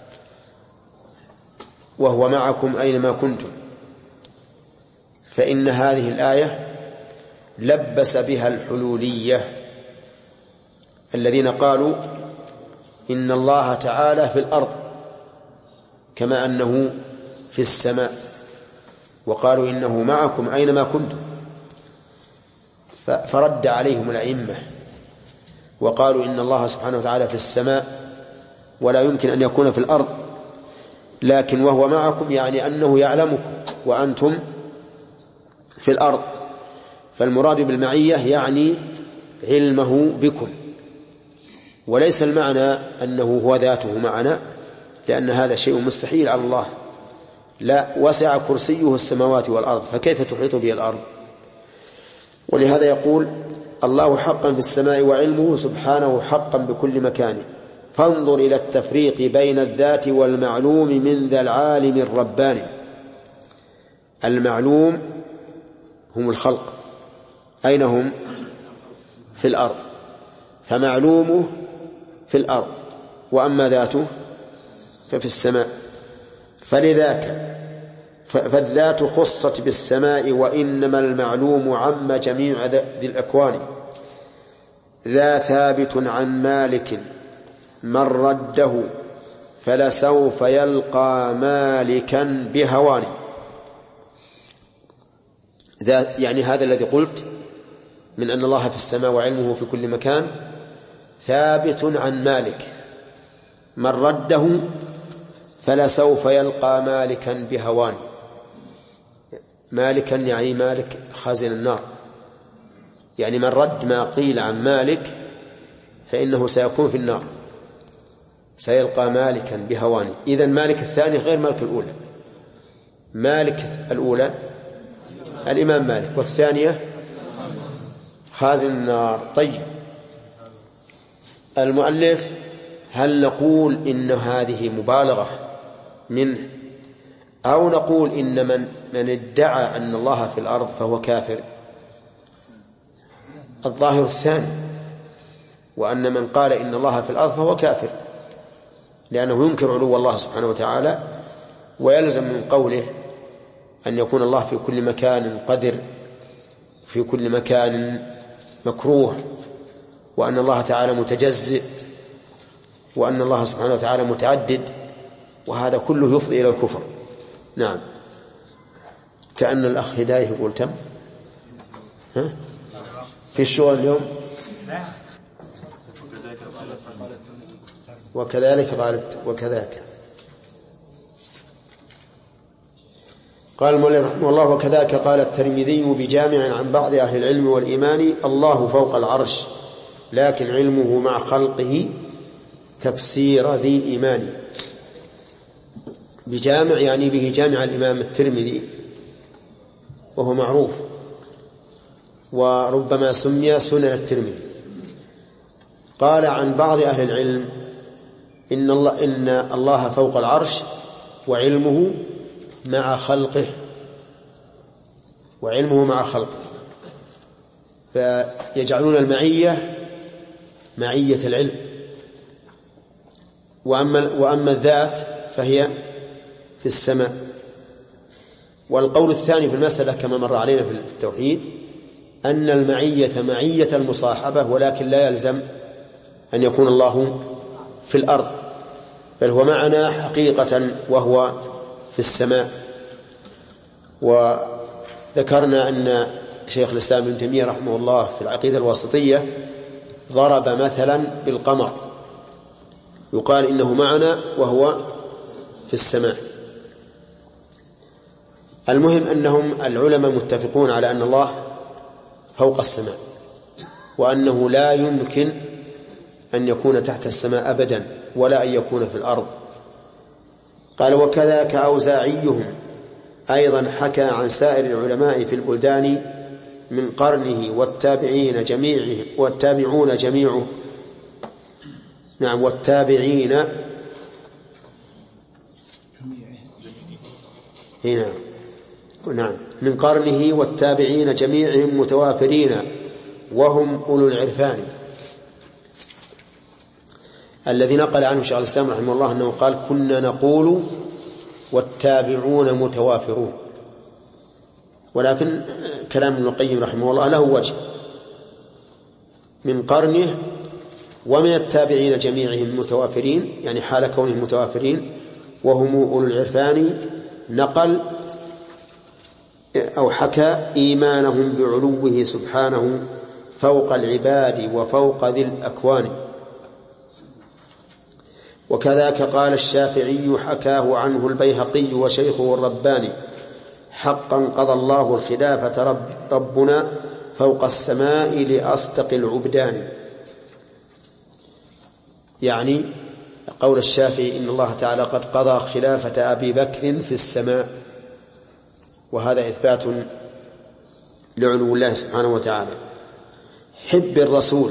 وهو معكم أينما كنتم، فإن هذه الآية لبس بها الحلولية الذين قالوا إن الله تعالى في الأرض كما أنه في السماء، وقالوا إنه معكم أينما كنتم، فرد عليهم الأئمة وقالوا إن الله سبحانه وتعالى في السماء ولا يمكن أن يكون في الأرض، لكن وهو معكم يعني أنه يعلمكم وأنتم في الأرض، فالمراد بالمعية يعني علمه بكم، وليس المعنى أنه هو ذاته معنا، لأن هذا شيء مستحيل على الله. لا، وسع كرسيه السماوات والأرض فكيف تحيط به الأرض؟ ولهذا يقول الله حقا في السماء وعلمه سبحانه حقا بكل مكان. فانظر إلى التفريق بين الذات والمعلوم من ذا العالم الرباني. المعلوم هم الخلق، أين هم؟ في الأرض، فمعلومه في الأرض، وأما ذاته ففي السماء. فلذاك فالذات خصت بالسماء، وإنما المعلوم عم جميع ذي الأكوان. ذا ثابت عن مالك من رده فلسوف يلقى مالكا بهوان. ذا يعني هذا الذي قلت من أن الله في السماء وعلمه في كل مكان ثابت عن مالك، من رده فلسوف يلقى مالكا بهوان. مالكا يعني مالك خازن النار، يعني من رد ما قيل عن مالك فإنه سيكون في النار، سيلقى مالكا بهوان. إذن مالك الثاني غير مالك الأولى. مالك الأولى الإمام مالك، والثانية خازن النار. طيب، المؤلف هل نقول إن هذه مبالغة منه، أو نقول إن من, من ادعى أن الله في الأرض فهو كافر؟ الظاهر الثاني، وأن من قال إن الله في الأرض فهو كافر، لأنه ينكر علو الله سبحانه وتعالى، ويلزم من قوله أن يكون الله في كل مكان قدر، في كل مكان مكروه، وأن الله تعالى متجزئ، وأن الله سبحانه وتعالى متعدد، وهذا كله يفضي إلى الكفر. نعم. كأن الأخ هداية يقول تم ها؟ في الشغل اليوم. وكذلك قالت وكذاك قال المؤلف رحمه الله: وكذاك قال الترمذي بجامع عن بعض أهل العلم والإيمان: الله فوق العرش لكن علمه مع خلقه تفسير ذي إيمان. بجامع يعني به جامع الإمام الترمذي، وهو معروف، وربما سمي سنن الترمذي. قال عن بعض أهل العلم إن الله, إن الله فوق العرش وعلمه مع خلقه، وعلمه مع خلقه، فيجعلون المعية معية العلم، وأما, وأما الذات فهي في السماء. والقول الثاني في المسألة كما مر علينا في التوحيد أن المعية معية المصاحبة، ولكن لا يلزم أن يكون الله في الأرض، بل هو معنا حقيقة وهو في السماء. وذكرنا أن شيخ الإسلام ابن تيمية رحمه الله في العقيدة الواسطية ضرب مثلا بالقمر، يقال إنه معنا وهو في السماء. المهم أنهم العلماء متفقون على أن الله فوق السماء، وأنه لا يمكن أن يكون تحت السماء أبدا، ولا أن يكون في الأرض. قال: وكذاك أوزاعيهم أيضا حكى عن سائر العلماء في البلدان من قرنه والتابعين جميعهم والتابعون جميعه نعم والتابعين هنا نعم من قرنه والتابعين جميعهم متوافرين وهم أولو العرفان. الذي نقل عنه شيخ الإسلام رحمه الله أنه قال: كنا نقول والتابعون متوافرون. ولكن كلام ابن القيم رحمه الله له وجه: من قرنه ومن التابعين جميعهم متوافرين، يعني حال كونهم متوافرين وهم أولو العرفان، نقل أو حكى إيمانهم بعلوه سبحانه فوق العباد وفوق ذي الأكوان. وكذاك قال الشافعي حكاه عنه البيهقي وشيخه الرباني: حقا قضى الله الخلافة رب ربنا فوق السماء لأصدق العبدان. يعني قول الشافعي إن الله تعالى قد قضى خلافة أبي بكر في السماء، وهذا إثبات لعلو الله سبحانه وتعالى. حب الرسول،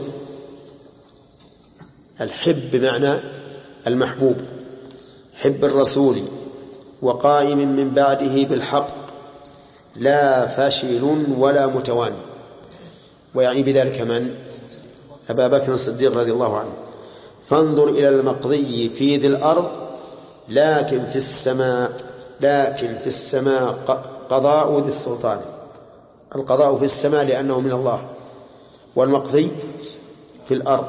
الحب بمعنى المحبوب، حب الرسول وقائم من بعده بالحق لا فاشل ولا متواني. ويعني بذلك من؟ أبا بكر الصديق رضي الله عنه. فانظر إلى المقضي في ذي الأرض لكن في السماء لكن في السماء قضاء ذي السلطان. القضاء في السماء لأنه من الله، والمقضي في الأرض،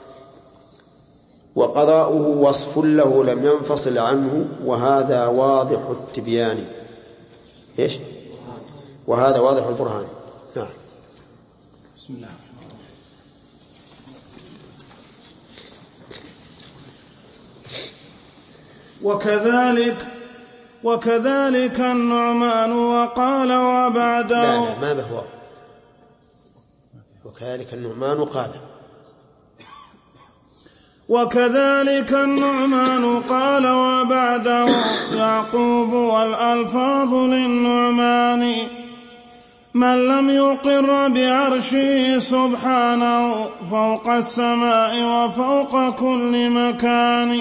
وقضاؤه وصف له لم ينفصل عنه، وهذا واضح التبيان. إيش؟ وهذا واضح البرهان. نعم. بسم الله. وكذلك وكذلك النعمان وقال وبعده. لا لا ما به. وكذلك النعمان قال وكذلك النعمان قال وبعده يعقوب والألفاظ للنعمان من لم يقر بعرشه سبحانه فوق السماء وفوق كل مكان،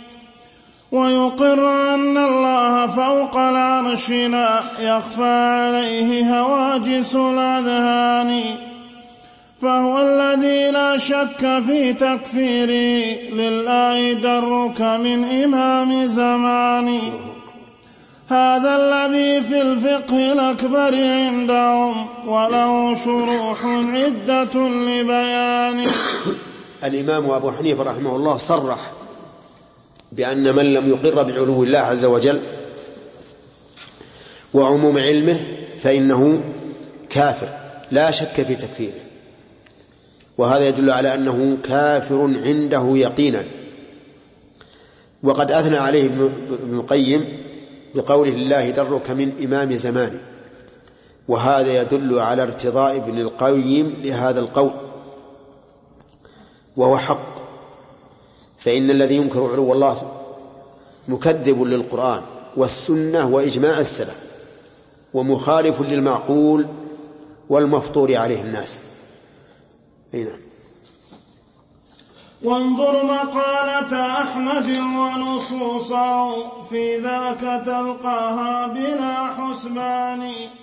ويقر أن الله فوق العرش لا يخفى عليه هواجس الأذهان، فهو الذي لا شك في تكفيره لله درك من إمام زمان. هذا الذي في الفقه الأكبر عندهم وله شروح عدة لبيان. الإمام أبو حنيفة رحمه الله صرح بأن من لم يقر بعلو الله عز وجل وعموم علمه فإنه كافر لا شك في تكفيره، وهذا يدل على أنه كافر عنده يقينا. وقد أثنى عليه ابن القيم بقوله الله درك من إمام زمانه، وهذا يدل على ارتضاء ابن القيم لهذا القول، وهو حق. فإن الذي ينكر علو الله مكذب للقرآن والسنة وإجماع السلف، ومخالف للمعقول والمفطور عليه الناس. هنا وانظر مقالة أحمد ونصوصه في ذاك تلقاها بلا حسبان.